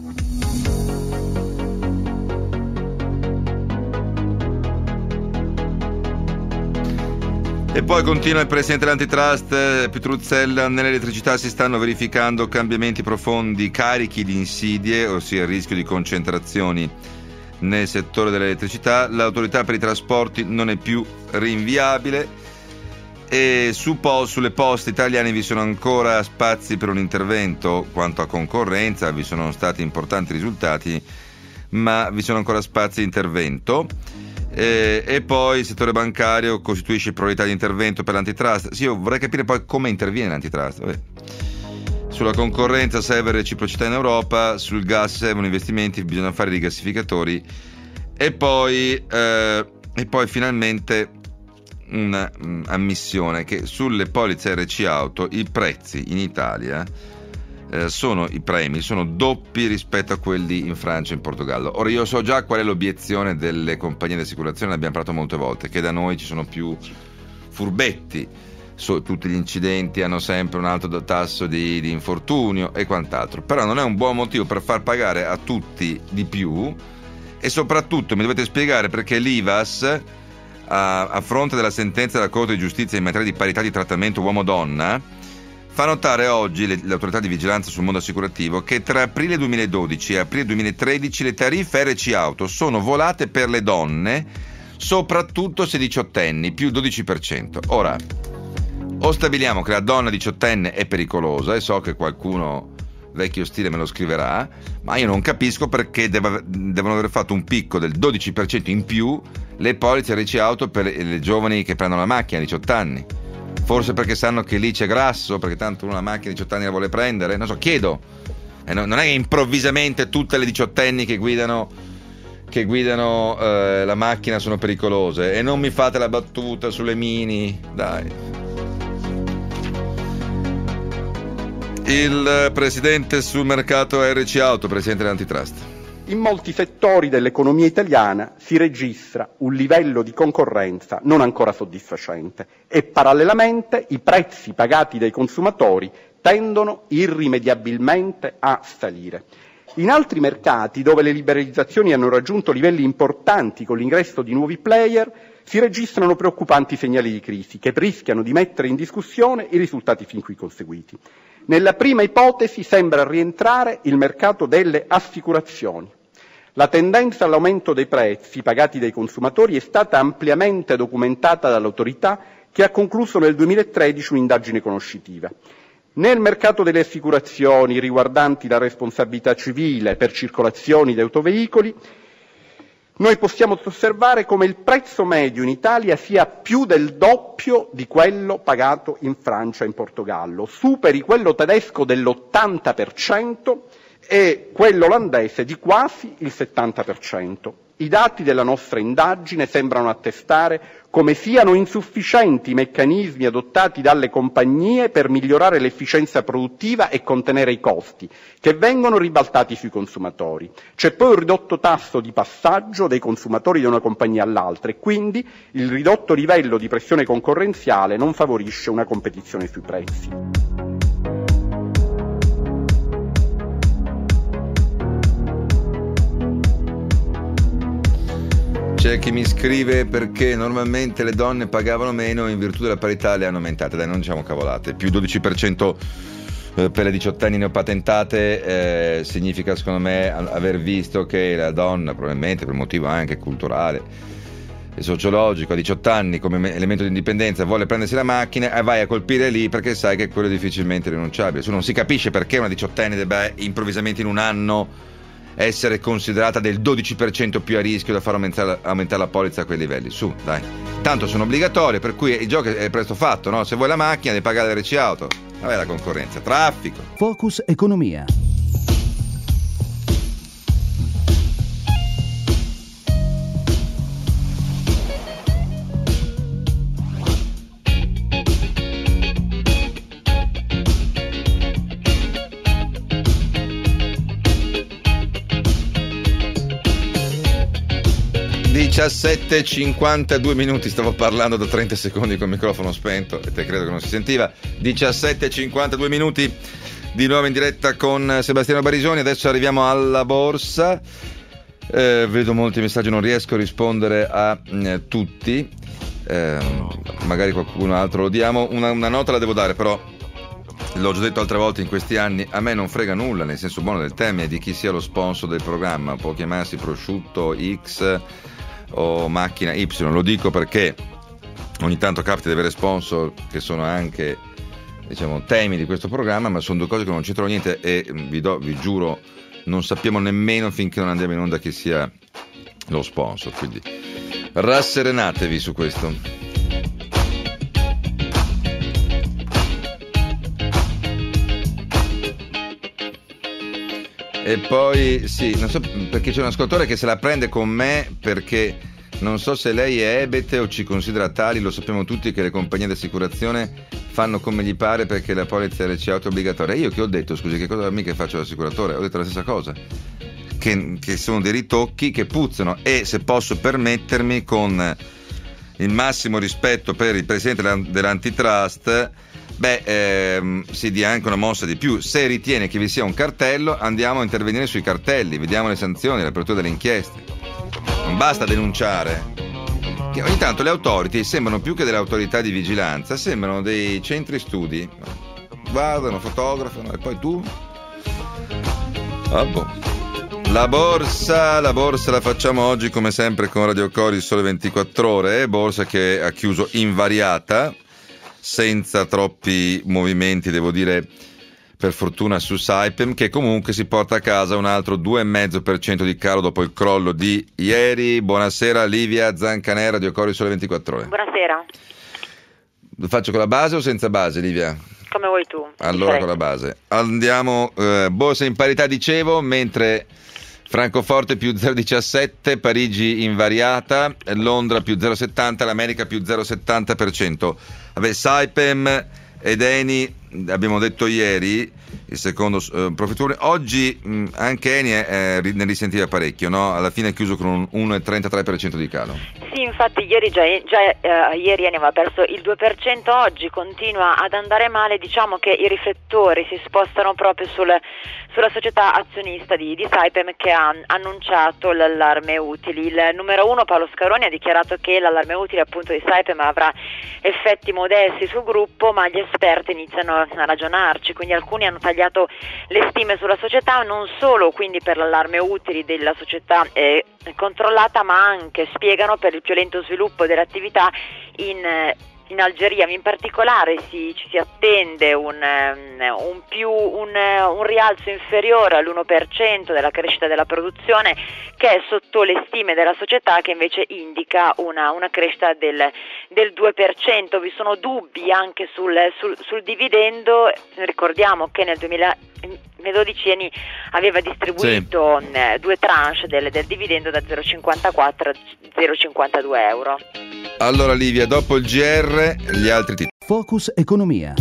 S2: E poi continua il presidente dell'antitrust Pitruzzella: nell'elettricità si stanno verificando cambiamenti profondi, carichi di insidie, ossia il rischio di concentrazioni nel settore dell'elettricità. L'autorità per i trasporti non è più rinviabile e sulle poste italiane vi sono ancora spazi per un intervento. Quanto a concorrenza vi sono stati importanti risultati, ma vi sono ancora spazi di intervento. E poi il settore bancario costituisce priorità di intervento per l'antitrust. Sì, io vorrei capire poi come interviene l'antitrust. Vabbè. Sulla concorrenza serve reciprocità in Europa, sul gas servono investimenti, bisogna fare i rigassificatori, e poi finalmente una ammissione che sulle polizze RC auto i prezzi in Italia i premi sono doppi rispetto a quelli in Francia e in Portogallo. Ora, io so già qual è l'obiezione delle compagnie di assicurazione, ne abbiamo parlato molte volte, che da noi ci sono più furbetti, tutti gli incidenti hanno sempre un alto tasso di infortunio e quant'altro, però non è un buon motivo per far pagare a tutti di più. E soprattutto mi dovete spiegare perché l'IVAS, a fronte della sentenza della Corte di Giustizia in materia di parità di trattamento uomo-donna, fa notare oggi l'autorità di vigilanza sul mondo assicurativo che tra aprile 2012 e aprile 2013 le tariffe RC auto sono volate per le donne, soprattutto se diciottenni, più 12%. Ora, o stabiliamo che la donna diciottenne è pericolosa, e so che qualcuno vecchio stile me lo scriverà, ma io non capisco perché devono aver fatto un picco del 12% in più le polizze RC auto per le giovani che prendono la macchina a 18 anni. Forse perché sanno che lì c'è grasso, perché tanto una macchina a 18 anni la vuole prendere, non so, chiedo. Non è che improvvisamente tutte le 18enni che guidano la macchina sono pericolose, e non mi fate la battuta sulle mini, dai. Il presidente sul mercato RC Auto, presidente dell'antitrust.
S7: In molti settori dell'economia italiana si registra un livello di concorrenza non ancora soddisfacente e parallelamente i prezzi pagati dai consumatori tendono irrimediabilmente a salire. In altri mercati, dove le liberalizzazioni hanno raggiunto livelli importanti con l'ingresso di nuovi player, si registrano preoccupanti segnali di crisi che rischiano di mettere in discussione i risultati fin qui conseguiti. Nella prima ipotesi sembra rientrare il mercato delle assicurazioni. La tendenza all'aumento dei prezzi pagati dai consumatori è stata ampiamente documentata dall'autorità, che ha concluso nel 2013 un'indagine conoscitiva. Nel mercato delle assicurazioni riguardanti la responsabilità civile per circolazioni di autoveicoli, noi possiamo osservare come il prezzo medio in Italia sia più del doppio di quello pagato in Francia e in Portogallo, superi quello tedesco dell'80% e quello olandese di quasi il 70%. I dati della nostra indagine sembrano attestare come siano insufficienti i meccanismi adottati dalle compagnie per migliorare l'efficienza produttiva e contenere i costi, che vengono ribaltati sui consumatori. C'è poi un ridotto tasso di passaggio dei consumatori da una compagnia all'altra e quindi il ridotto livello di pressione concorrenziale non favorisce una competizione sui prezzi.
S2: C'è chi mi scrive perché normalmente le donne pagavano meno, in virtù della parità le hanno aumentate. Dai, non diciamo cavolate. Più 12% per le 18enni neopatentate significa, secondo me, aver visto che la donna, probabilmente per motivo anche culturale e sociologico, a 18 anni come elemento di indipendenza vuole prendersi la macchina e vai a colpire lì perché sai che quello è difficilmente rinunciabile. Non si capisce perché una 18enne debba improvvisamente in un anno essere considerata del 12% più a rischio da far aumentare la polizza a quei livelli. Su, dai. Tanto sono obbligatorie, per cui il gioco è presto fatto, no? Se vuoi la macchina devi pagare l'RC auto. Vabbè, la concorrenza, traffico.
S1: Focus Economia.
S2: Dice 17:52 minuti, stavo parlando da 30 secondi con il microfono spento e te credo che non si sentiva. 17:52 minuti di nuovo in diretta con Sebastiano Barisoni. Adesso arriviamo alla borsa. Vedo molti messaggi, non riesco a rispondere a tutti. Magari qualcuno altro lo diamo. Una nota la devo dare, però l'ho già detto altre volte in questi anni, a me non frega nulla, nel senso buono del termine, di chi sia lo sponsor del programma. Può chiamarsi prosciutto X o macchina Y, lo dico perché ogni tanto capita di avere sponsor che sono anche, diciamo, temi di questo programma, ma sono due cose che non c'entrano niente e vi giuro non sappiamo nemmeno finché non andiamo in onda chi sia lo sponsor, quindi rasserenatevi su questo. E poi sì, non so perché c'è un ascoltatore che se la prende con me, perché non so se lei è ebete o ci considera tali. Lo sappiamo tutti che le compagnie di assicurazione fanno come gli pare perché la polizza RC auto è obbligatoria. Io che ho detto, scusi, che cosa mica faccio l'assicuratore? Ho detto la stessa cosa, che sono dei ritocchi che puzzano, e se posso permettermi, con il massimo rispetto per il presidente dell'antitrust, si dia anche una mossa di più. Se ritiene che vi sia un cartello, andiamo a intervenire sui cartelli, vediamo le sanzioni, l'apertura delle inchieste. Non basta denunciare. Che ogni tanto le authority sembrano, più che delle autorità di vigilanza, sembrano dei centri studi. Guardano, fotografano e poi tu? La borsa la facciamo oggi come sempre con Radio Cori Sole 24 Ore, borsa che ha chiuso invariata, senza troppi movimenti, devo dire, per fortuna su Saipem, che comunque si porta a casa un altro 2,5% di calo dopo il crollo di ieri. Buonasera Livia Zancanera di Ocori Sole 24 Ore.
S8: Buonasera.
S2: Lo faccio con la base o senza base, Livia?
S8: Come vuoi tu.
S2: Allora con la base. Andiamo, borsa in parità dicevo, mentre Francoforte più 0,17, Parigi invariata, Londra più 0,70, l'America più 0,70%. Vabbè, Saipem ed Eni, abbiamo detto ieri, il secondo profittore. Oggi anche Eni ne risentiva parecchio, no? Alla fine è chiuso con un 1,33% di calo.
S8: Sì, infatti ieri ieri Eni aveva perso il 2%, oggi continua ad andare male. Diciamo che i riflettori si spostano proprio sulla società azionista di Saipem, che ha annunciato l'allarme utili. Il numero uno, Paolo Scaroni, ha dichiarato che l'allarme utili appunto di Saipem avrà effetti modesti sul gruppo, ma gli esperti iniziano a ragionarci, quindi alcuni hanno tagliato le stime sulla società, non solo quindi per l'allarme utili della società controllata, ma anche, spiegano, per il più lento sviluppo dell'attività in Algeria. In particolare ci si attende un rialzo inferiore all'1% della crescita della produzione, che è sotto le stime della società, che invece indica una crescita del 2%. Vi sono dubbi anche sul dividendo. Ricordiamo che nel 2012 Eni aveva distribuito due tranche del dividendo da 0,54 a 0,52 euro.
S2: Allora Livia, dopo il GR, gli altri titoli.
S1: Focus Economia.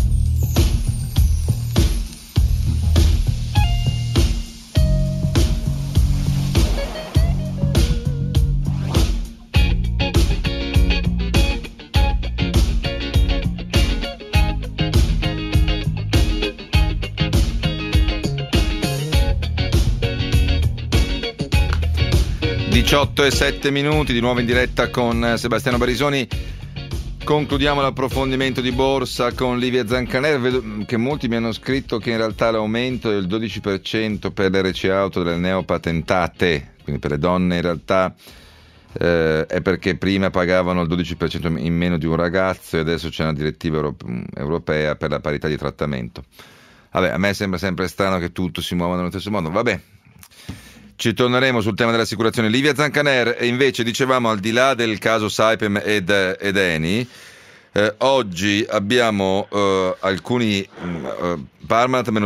S2: Diciotto e 7 minuti, di nuovo in diretta con Sebastiano Barisoni. Concludiamo l'approfondimento di borsa con Livia Zancanera. Vedo che molti mi hanno scritto che in realtà l'aumento del 12% per le RC auto delle neopatentate, quindi per le donne, in realtà è perché prima pagavano il 12% in meno di un ragazzo e adesso c'è una direttiva europea per la parità di trattamento. Vabbè, a me sembra sempre strano che tutto si muova nello stesso modo. Vabbè, ci torneremo sul tema dell'assicurazione. Livia Zancaner, e invece dicevamo, al di là del caso Saipem ed Eni, oggi abbiamo alcuni Parmalat meno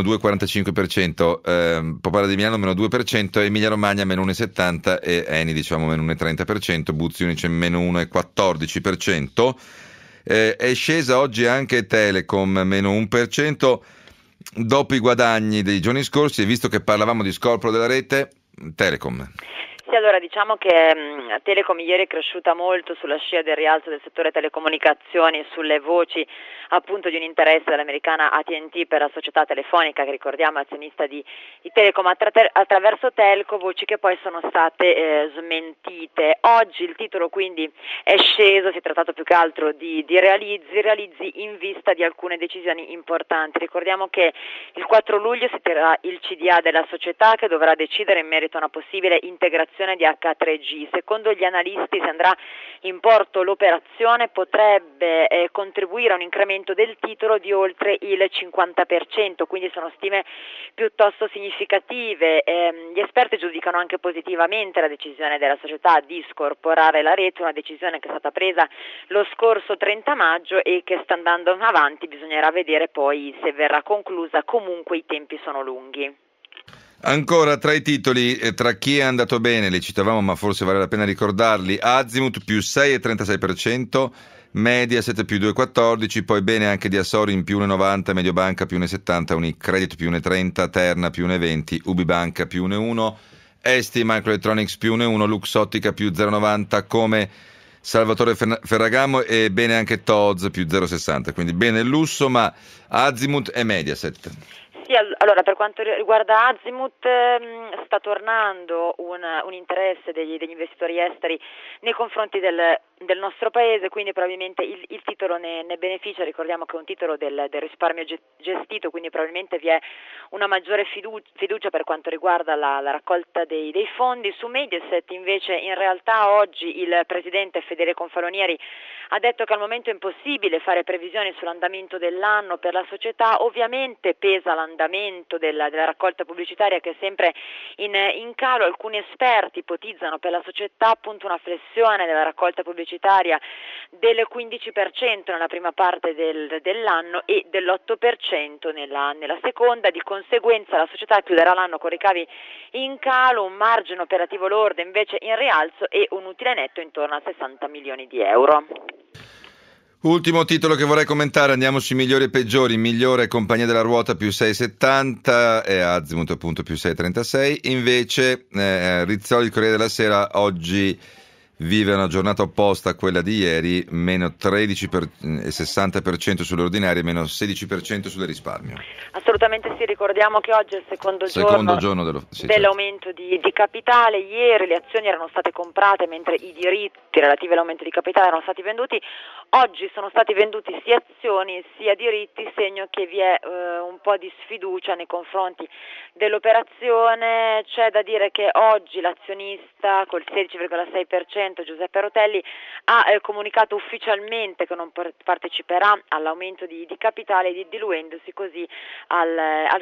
S2: 2,45%, Popolare di Milano meno 2%, Emilia Romagna meno 1,70% e Eni diciamo meno 1,30%, Buzzi Unicem meno 1,14%. È scesa oggi anche Telecom meno 1%, dopo i guadagni dei giorni scorsi, e visto che parlavamo di scorporo della rete, Telecom.
S8: Sì, allora diciamo che Telecom ieri è cresciuta molto sulla scia del rialzo del settore telecomunicazioni e sulle voci appunto di un interesse dell'americana AT&T per la società telefonica, che ricordiamo è azionista di Telecom attraverso Telco, voci che poi sono state smentite. Oggi il titolo quindi è sceso, si è trattato più che altro di realizzi in vista di alcune decisioni importanti. Ricordiamo che il 4 luglio si terrà il CDA della società, che dovrà decidere in merito a una possibile integrazione di H3G. Secondo gli analisti, se andrà in porto l'operazione, potrebbe contribuire a un incremento del titolo di oltre il 50%, quindi sono stime piuttosto significative. Gli esperti giudicano anche positivamente la decisione della società di scorporare la rete, una decisione che è stata presa lo scorso 30 maggio e che sta andando avanti. Bisognerà vedere poi se verrà conclusa, comunque i tempi sono lunghi.
S2: Ancora tra i titoli, tra chi è andato bene, li citavamo ma forse vale la pena ricordarli: Azimut più 6,36%, Mediaset più 2,14%, poi bene anche di Assorin più 1,90%, Mediobanca più 1,70%, Unicredit più 1,30%, Terna più 1,20%, Ubibanca più 1,1%, Esti Microelectronics più 1,1%, Luxottica più 0,90%, come Salvatore Ferragamo, e bene anche Tod's più 0,60%, quindi bene il lusso, ma Azimut e Mediaset.
S8: Sì, allora per quanto riguarda Azimut sta tornando un interesse degli investitori esteri nei confronti del del nostro paese, quindi probabilmente il titolo ne beneficia. Ricordiamo che è un titolo del risparmio gestito, quindi probabilmente vi è una maggiore fiducia per quanto riguarda la raccolta dei fondi. Su Mediaset invece in realtà oggi il presidente Fedele Confalonieri ha detto che al momento è impossibile fare previsioni sull'andamento dell'anno per la società. Ovviamente pesa l'andamento della raccolta pubblicitaria, che è sempre in calo. Alcuni esperti ipotizzano per la società appunto una flessione della raccolta pubblicitaria del 15% nella prima parte dell'anno e dell'8% nella seconda. Di conseguenza la società chiuderà l'anno con ricavi in calo, un margine operativo lordo invece in rialzo e un utile netto intorno a 60 milioni di euro.
S2: Ultimo titolo che vorrei commentare, andiamo sui migliori e peggiori. Migliore Compagnia della Ruota più 6,70 e Azimut appunto più 6,36. Invece Rizzoli, il Corriere della Sera, oggi vive una giornata opposta a quella di ieri, meno 13,60% sulle ordinarie, meno 16% sulle risparmio.
S8: Assolutamente sì, ricordiamo che oggi è il secondo giorno dell'aumento di capitale. Ieri le azioni erano state comprate mentre i diritti relativi all'aumento di capitale erano stati venduti. Oggi sono stati venduti sia azioni sia diritti, segno che vi è un po' di sfiducia nei confronti dell'operazione. C'è da dire che oggi l'azionista col 16,6%, Giuseppe Rotelli, ha comunicato ufficialmente che non parteciperà all'aumento di capitale, diluendosi così al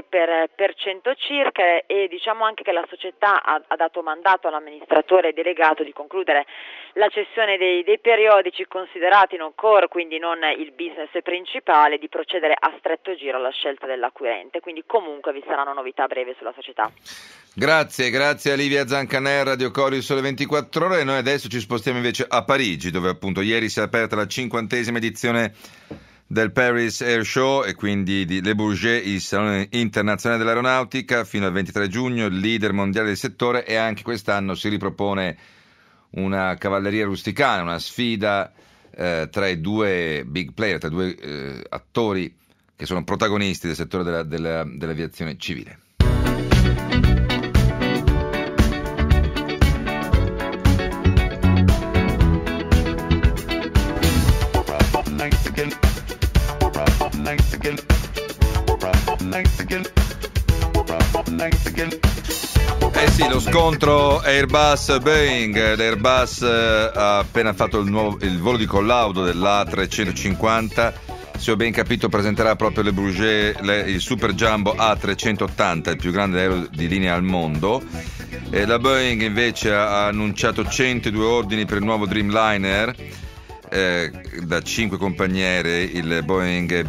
S8: 7% circa, e diciamo anche che la società ha dato mandato all'amministratore delegato di concludere la cessione dei periodici considerati non core, quindi non il business principale, di procedere a stretto giro alla scelta dell'acquirente, quindi comunque vi saranno novità a breve sulla società.
S2: Grazie a Livia Zancanè, Radio Cori, Sole 24 Ore. Noi adesso ci spostiamo invece a Parigi, dove appunto ieri si è aperta la 50ª edizione del Paris Air Show e quindi di Le Bourget, il Salone Internazionale dell'Aeronautica, fino al 23 giugno, il leader mondiale del settore, e anche quest'anno si ripropone una cavalleria rusticana, una sfida tra i due big player, tra i due attori che sono protagonisti del settore dell'aviazione civile. Sì, lo scontro Airbus-Boeing. L'Airbus ha appena fatto il volo di collaudo dell'A350. Se ho ben capito presenterà proprio Le Bourget il Super Jumbo A380, il più grande aereo di linea al mondo. La Boeing invece ha annunciato 102 ordini per il nuovo Dreamliner da 5 compagnie aeree, il Boeing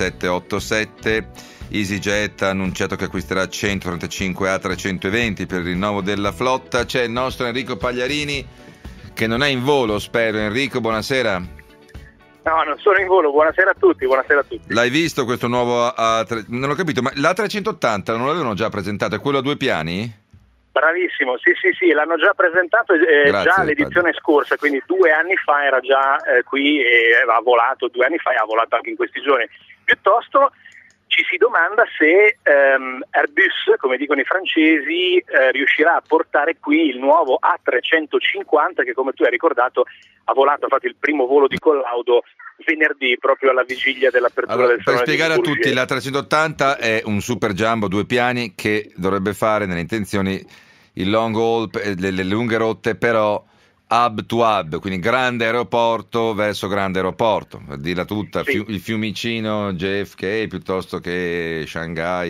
S2: B787. EasyJet ha annunciato che acquisterà 135 A320 per il rinnovo della flotta. C'è il nostro Enrico Pagliarini, che non è in volo, spero. Enrico, buonasera.
S9: No, non sono in volo, buonasera a tutti.
S2: L'hai visto questo nuovo non ho capito, ma l'A380 non l'avevano già presentato? È quello a 2 piani?
S9: Bravissimo, sì, l'hanno già presentato già l'edizione scorsa, quindi 2 anni fa era già qui e ha volato 2 anni fa e ha volato anche in questi giorni. Piuttosto ci si domanda se Airbus, come dicono i francesi, riuscirà a portare qui il nuovo A350 che, come tu hai ricordato, ha fatto il primo volo di collaudo venerdì, proprio alla vigilia dell'apertura del salone.
S2: Per spiegare a tutti, l'A380 è un super jumbo 2 piani che dovrebbe fare nelle intenzioni il long haul, le lunghe rotte, però hub to hub, quindi grande aeroporto verso grande aeroporto, per dirla tutta, sì. Il Fiumicino, JFK piuttosto che Shanghai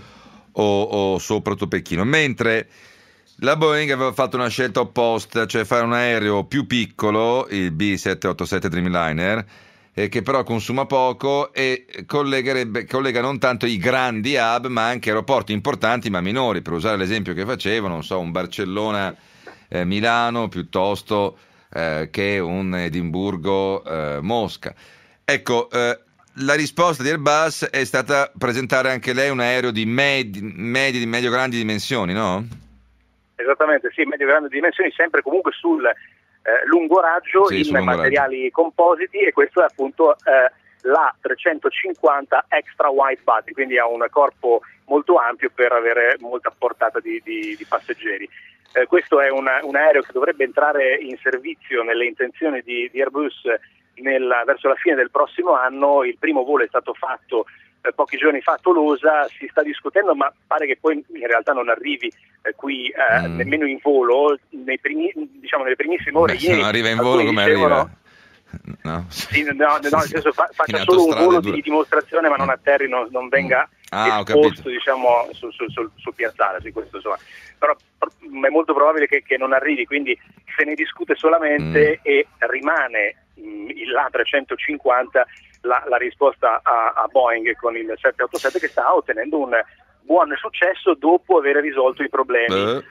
S2: o soprattutto Pechino, mentre la Boeing aveva fatto una scelta opposta, cioè fare un aereo più piccolo, il B787 Dreamliner, che però consuma poco e collega non tanto i grandi hub ma anche aeroporti importanti ma minori, per usare l'esempio che facevo, non so, un Barcellona Milano piuttosto che un Edimburgo Mosca. Ecco, la risposta di Airbus è stata presentare anche lei un aereo di medio-grandi dimensioni, no?
S9: Esattamente, sì, medio-grandi dimensioni, sempre comunque sul lungo raggio, sì, in materiali compositi, e questo è appunto la 350 extra wide body, quindi ha un corpo molto ampio per avere molta portata di passeggeri. Questo è un aereo che dovrebbe entrare in servizio nelle intenzioni di Airbus verso la fine del prossimo anno. Il primo volo è stato fatto pochi giorni fa a Tolosa, si sta discutendo, ma pare che poi in realtà non arrivi qui nemmeno in volo, nelle primissime ore.
S2: Se non arriva in volo, come arriva?
S9: No. Sì, no, nel senso faccia solo un volo di dimostrazione, ma non atterri, non venga esposto, diciamo, sul piazzale, sì, questo, insomma. Però è molto probabile che non arrivi, quindi se ne discute solamente e rimane l'A350 la risposta a Boeing con il 787, che sta ottenendo un buon successo dopo aver risolto i problemi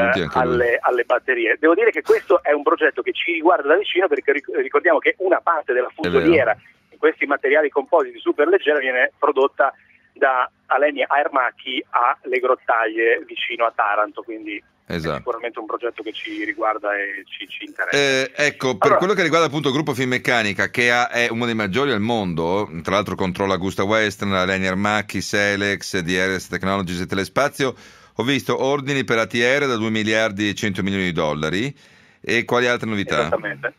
S9: alle batterie. Devo dire che questo è un progetto che ci riguarda da vicino, perché ricordiamo che una parte della fusoliera in questi materiali compositi super leggera viene prodotta da Alenia Aermacchi alle Grottaglie vicino a Taranto, quindi è sicuramente un progetto che ci riguarda e ci interessa.
S2: Ecco, per quello che riguarda appunto il gruppo Finmeccanica, che è uno dei maggiori al mondo, tra l'altro controlla Augusta Western, Alenia Aermacchi, Selex, DRS Technologies e Telespazio, ho visto ordini per ATR da 2 miliardi e 100 milioni di dollari. E quali altre novità?
S9: Esattamente.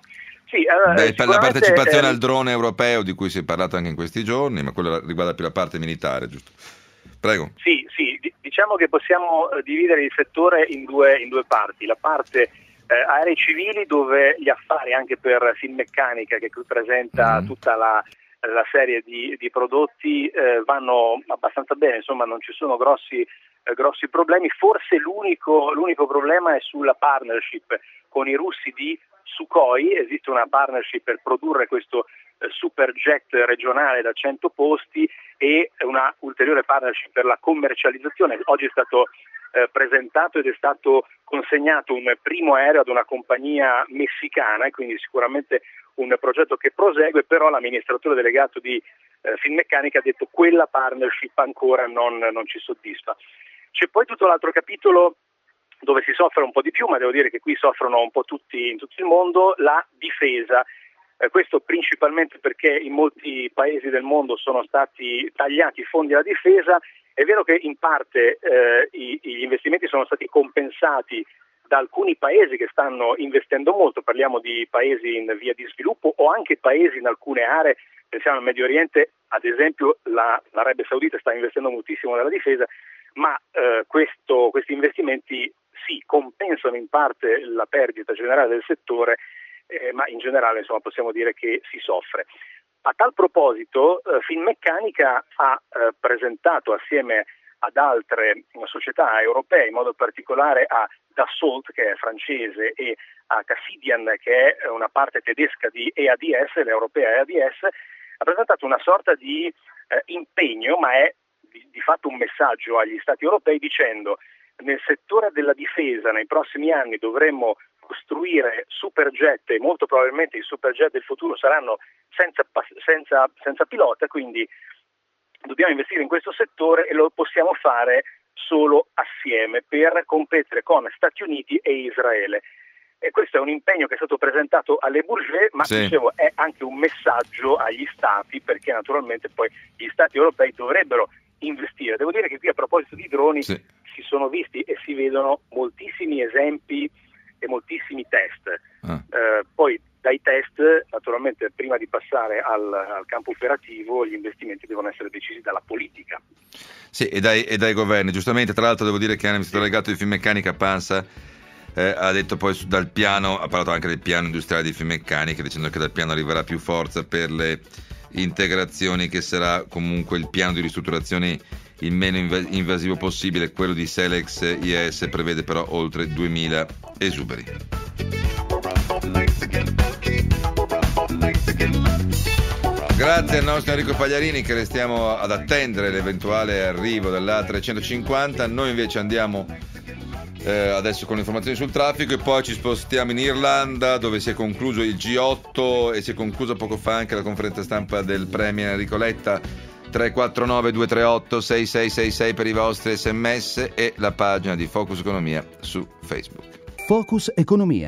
S2: Sì, per la partecipazione al drone europeo, di cui si è parlato anche in questi giorni, ma quello riguarda più la parte militare, giusto? Prego.
S9: Sì, diciamo che possiamo dividere il settore in due parti. La parte aerei civili, dove gli affari anche per Finmeccanica, che qui presenta tutta la serie di prodotti, vanno abbastanza bene, insomma non ci sono grossi problemi. Forse l'unico problema è sulla partnership con i russi di Sukhoi. Esiste una partnership per produrre questo superjet regionale da 100 posti e una ulteriore partnership per la commercializzazione. Oggi è stato presentato ed è stato consegnato un primo aereo ad una compagnia messicana, e quindi sicuramente un progetto che prosegue, però l'amministratore delegato di Finmeccanica ha detto che quella partnership ancora non ci soddisfa. C'è poi tutto l'altro capitolo dove si soffre un po' di più, ma devo dire che qui soffrono un po' tutti in tutto il mondo, la difesa. Questo principalmente perché in molti paesi del mondo sono stati tagliati i fondi alla difesa. È vero che in parte gli investimenti sono stati compensati da alcuni paesi che stanno investendo molto, parliamo di paesi in via di sviluppo o anche paesi in alcune aree, pensiamo al Medio Oriente, ad esempio l'Arabia Saudita sta investendo moltissimo nella difesa, ma questi investimenti sì, compensano in parte la perdita generale del settore, ma in generale insomma possiamo dire che si soffre. A tal proposito Finmeccanica ha presentato assieme ad altre società europee, in modo particolare a Dassault, che è francese, e a Cassidian, che è una parte tedesca di EADS, l'europea EADS, ha presentato una sorta di impegno, ma è di fatto un messaggio agli Stati europei, dicendo: nel settore della difesa nei prossimi anni dovremmo costruire superjet, e molto probabilmente i superjet del futuro saranno senza pilota, quindi dobbiamo investire in questo settore e lo possiamo fare solo assieme per competere con Stati Uniti e Israele. E questo è un impegno che è stato presentato alle Bourget, ma dicevo è anche un messaggio agli Stati, perché naturalmente poi gli Stati europei dovrebbero investire. Devo dire che qui, a proposito di droni, si sono visti e si vedono moltissimi esempi e moltissimi test. Poi dai test, naturalmente, prima di passare al campo operativo, gli investimenti devono essere decisi dalla politica.
S2: Sì, e dai governi. Giustamente, tra l'altro devo dire che l'amministratore delegato di Finmeccanica, Pansa, ha detto poi dal piano, ha parlato anche del piano industriale di Finmeccanica, dicendo che dal piano arriverà più forza per le integrazioni, che sarà comunque il piano di ristrutturazione il meno invasivo possibile. Quello di Selex IS prevede però oltre 2000 esuberi. Grazie al nostro Enrico Pagliarini, che restiamo ad attendere l'eventuale arrivo dell'A350. Noi invece andiamo adesso con le informazioni sul traffico e poi ci spostiamo in Irlanda, dove si è concluso il G8 e si è conclusa poco fa anche la conferenza stampa del Premier Enrico Letta. 349 238 6666 per i vostri sms e la pagina di Focus Economia su Facebook.
S1: Focus Economia.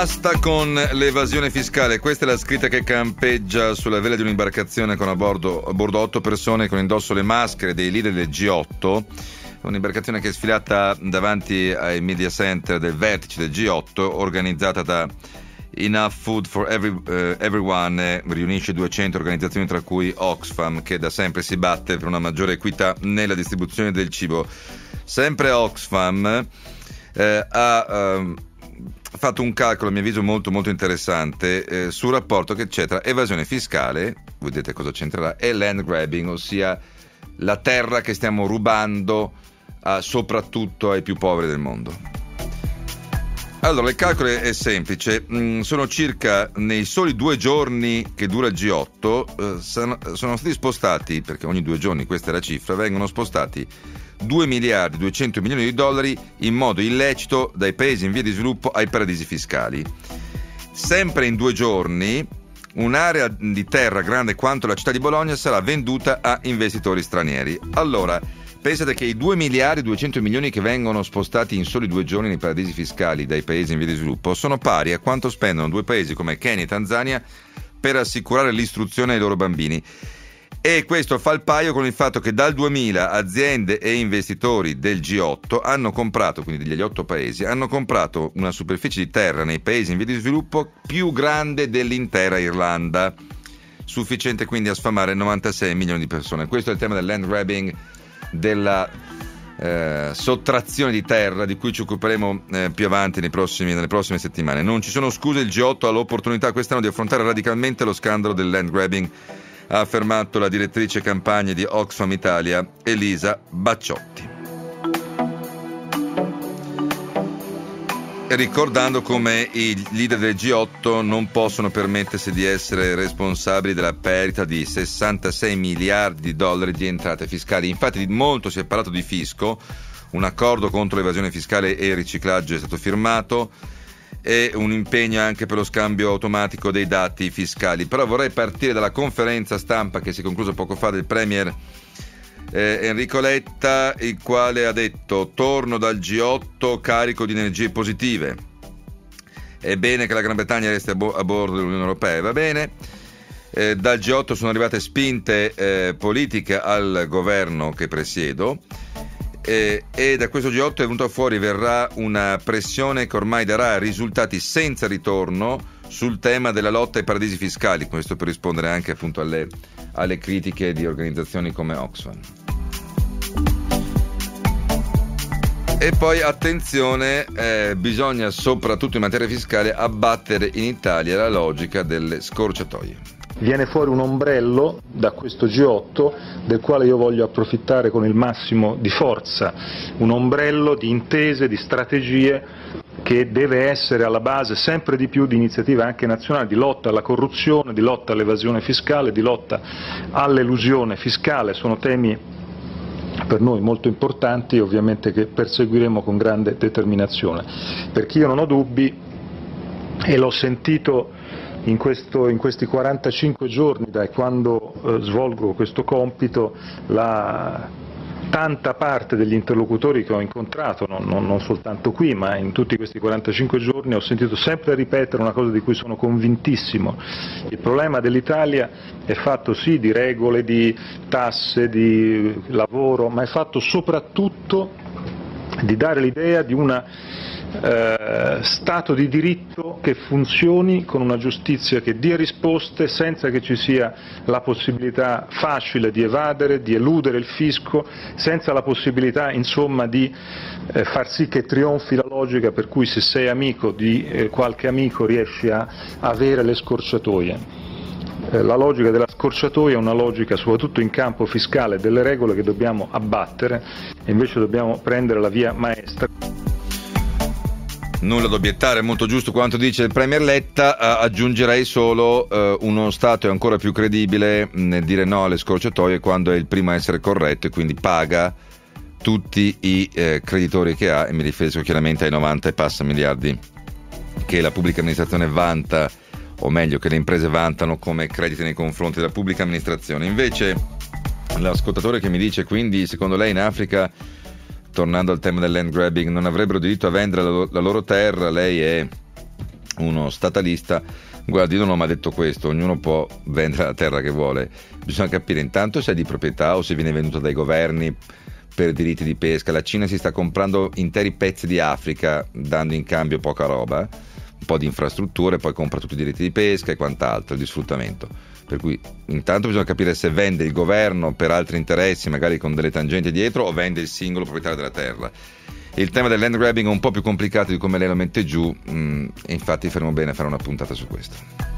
S2: Basta con l'evasione fiscale, questa è la scritta che campeggia sulla vela di un'imbarcazione con a bordo 8 persone con indosso le maschere dei leader del G8, un'imbarcazione che è sfilata davanti ai media center del vertice del G8, organizzata da Enough Food for Everyone, riunisce 200 organizzazioni tra cui Oxfam, che da sempre si batte per una maggiore equità nella distribuzione del cibo. Sempre Oxfam ha fatto un calcolo, a mio avviso molto molto interessante, sul rapporto che c'è tra evasione fiscale, vedete cosa c'entrerà, e land grabbing, ossia la terra che stiamo rubando soprattutto ai più poveri del mondo. Allora, il calcolo è semplice, sono circa, nei soli 2 giorni che dura il G8, sono stati spostati, perché ogni 2 giorni questa è la cifra, vengono spostati 2 miliardi 200 milioni di dollari in modo illecito dai paesi in via di sviluppo ai paradisi fiscali. Sempre in 2 giorni un'area di terra grande quanto la città di Bologna sarà venduta a investitori stranieri. Allora, pensate che i 2 miliardi 200 milioni che vengono spostati in soli 2 giorni nei paradisi fiscali dai paesi in via di sviluppo sono pari a quanto spendono 2 paesi come Kenya e Tanzania per assicurare l'istruzione ai loro bambini. E questo fa il paio con il fatto che dal 2000 aziende e investitori del G8 hanno comprato, quindi degli 8 paesi, hanno comprato una superficie di terra nei paesi in via di sviluppo più grande dell'intera Irlanda, sufficiente quindi a sfamare 96 milioni di persone. Questo è il tema del land grabbing, della sottrazione di terra, di cui ci occuperemo più avanti nelle prossime settimane. Non ci sono scuse, il G8 ha l'opportunità quest'anno di affrontare radicalmente lo scandalo del land grabbing, ha affermato la direttrice campagne di Oxfam Italia, Elisa Bacciotti. Ricordando come i leader del G8 non possono permettersi di essere responsabili della perdita di 66 miliardi di dollari di entrate fiscali. Infatti molto si è parlato di fisco, un accordo contro l'evasione fiscale e il riciclaggio è stato firmato, e un impegno anche per lo scambio automatico dei dati fiscali. Però vorrei partire dalla conferenza stampa che si è conclusa poco fa del Premier Enrico Letta, il quale ha detto: torno dal G8 carico di energie positive, è bene che la Gran Bretagna resti a bordo dell'Unione Europea, va bene. Dal G8 sono arrivate spinte politiche al governo che presiedo, e da questo G8 è venuto fuori, verrà una pressione che ormai darà risultati senza ritorno sul tema della lotta ai paradisi fiscali, questo per rispondere anche appunto alle critiche di organizzazioni come Oxfam. E poi attenzione, bisogna soprattutto in materia fiscale abbattere in Italia la logica delle scorciatoie.
S10: Viene fuori un ombrello da questo G8 del quale io voglio approfittare con il massimo di forza, un ombrello di intese, di strategie che deve essere alla base sempre di più di iniziative anche nazionali di lotta alla corruzione, di lotta all'evasione fiscale, di lotta all'elusione fiscale. Sono temi per noi molto importanti, ovviamente, che perseguiremo con grande determinazione, perché io non ho dubbi, e l'ho sentito in questi 45 giorni da quando svolgo questo compito, tanta parte degli interlocutori che ho incontrato, non soltanto qui, ma in tutti questi 45 giorni ho sentito sempre ripetere una cosa di cui sono convintissimo: il problema dell'Italia è fatto sì di regole, di tasse, di lavoro, ma è fatto soprattutto di dare l'idea di una Stato di diritto che funzioni, con una giustizia che dia risposte senza che ci sia la possibilità facile di evadere, di eludere il fisco, senza la possibilità insomma di far sì che trionfi la logica per cui se sei amico di qualche amico riesci a avere le scorciatoie. La logica della scorciatoia è una logica soprattutto in campo fiscale delle regole che dobbiamo abbattere, e invece dobbiamo prendere la via maestra.
S2: Nulla da obiettare, è molto giusto quanto dice il Premier Letta. Aggiungerei solo uno Stato è ancora più credibile nel dire no alle scorciatoie quando è il primo a essere corretto e quindi paga tutti i creditori che ha, e mi riferisco chiaramente ai 90 e passa miliardi che la pubblica amministrazione vanta, o meglio che le imprese vantano come crediti nei confronti della pubblica amministrazione. Invece l'ascoltatore che mi dice: quindi secondo lei in Africa, tornando al tema del land grabbing, non avrebbero diritto a vendere la loro terra, lei è uno statalista: guardi, io non ho mai detto questo, ognuno può vendere la terra che vuole, bisogna capire intanto se è di proprietà o se viene venduta dai governi per diritti di pesca. La Cina si sta comprando interi pezzi di Africa dando in cambio poca roba, un po' di infrastrutture, poi compra tutti i diritti di pesca e quant'altro, di sfruttamento. Per cui intanto bisogna capire se vende il governo per altri interessi, magari con delle tangenti dietro, o vende il singolo proprietario della terra. Il tema del land grabbing è un po' più complicato di come lei lo mette giù, e infatti faremo bene a fare una puntata su questo.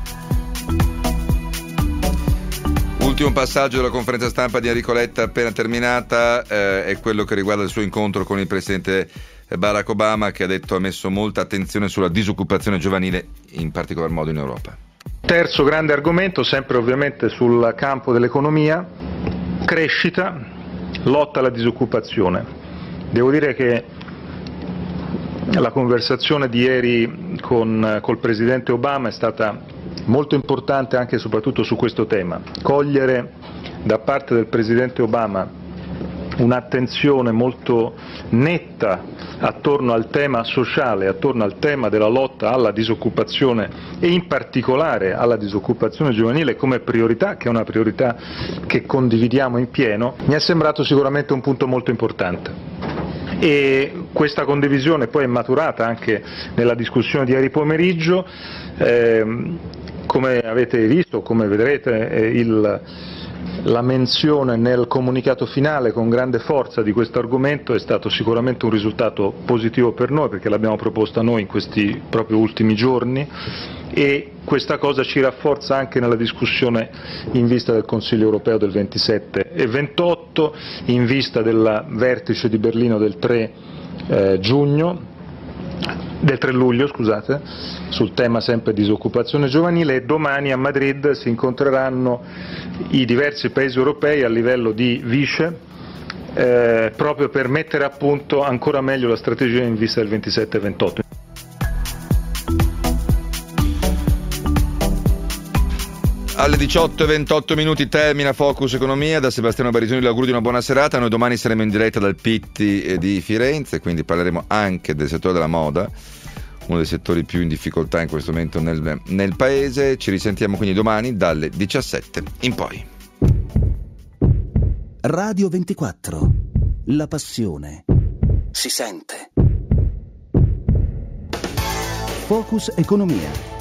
S2: Ultimo passaggio della conferenza stampa di Enrico Letta appena terminata, è quello che riguarda il suo incontro con il presidente Barack Obama, che ha messo molta attenzione sulla disoccupazione giovanile, in particolar modo in Europa.
S10: Terzo grande argomento, sempre ovviamente sul campo dell'economia: crescita, lotta alla disoccupazione. Devo dire che la conversazione di ieri col presidente Obama è stata molto importante anche e soprattutto su questo tema. Cogliere da parte del presidente Obama un'attenzione molto netta attorno al tema sociale, attorno al tema della lotta alla disoccupazione e in particolare alla disoccupazione giovanile come priorità, che è una priorità che condividiamo in pieno, mi è sembrato sicuramente un punto molto importante. E questa condivisione poi è maturata anche nella discussione di ieri pomeriggio. Come avete visto, come vedrete, la menzione nel comunicato finale con grande forza di questo argomento è stato sicuramente un risultato positivo per noi, perché l'abbiamo proposta noi in questi proprio ultimi giorni, e questa cosa ci rafforza anche nella discussione in vista del Consiglio europeo del 27 e 28, in vista del vertice di Berlino del 3 luglio, sul tema sempre disoccupazione giovanile, e domani a Madrid si incontreranno i diversi paesi europei a livello di vice, proprio per mettere a punto ancora meglio la strategia in vista del 27 e 28.
S2: Alle 18:28 termina Focus Economia. Da Sebastiano Barisoni l'augurio di una buona serata. Noi domani saremo in diretta dal Pitti di Firenze, quindi parleremo anche del settore della moda, uno dei settori più in difficoltà in questo momento nel paese. Ci risentiamo quindi domani dalle 17 in poi.
S1: Radio 24. La passione si sente. Focus Economia.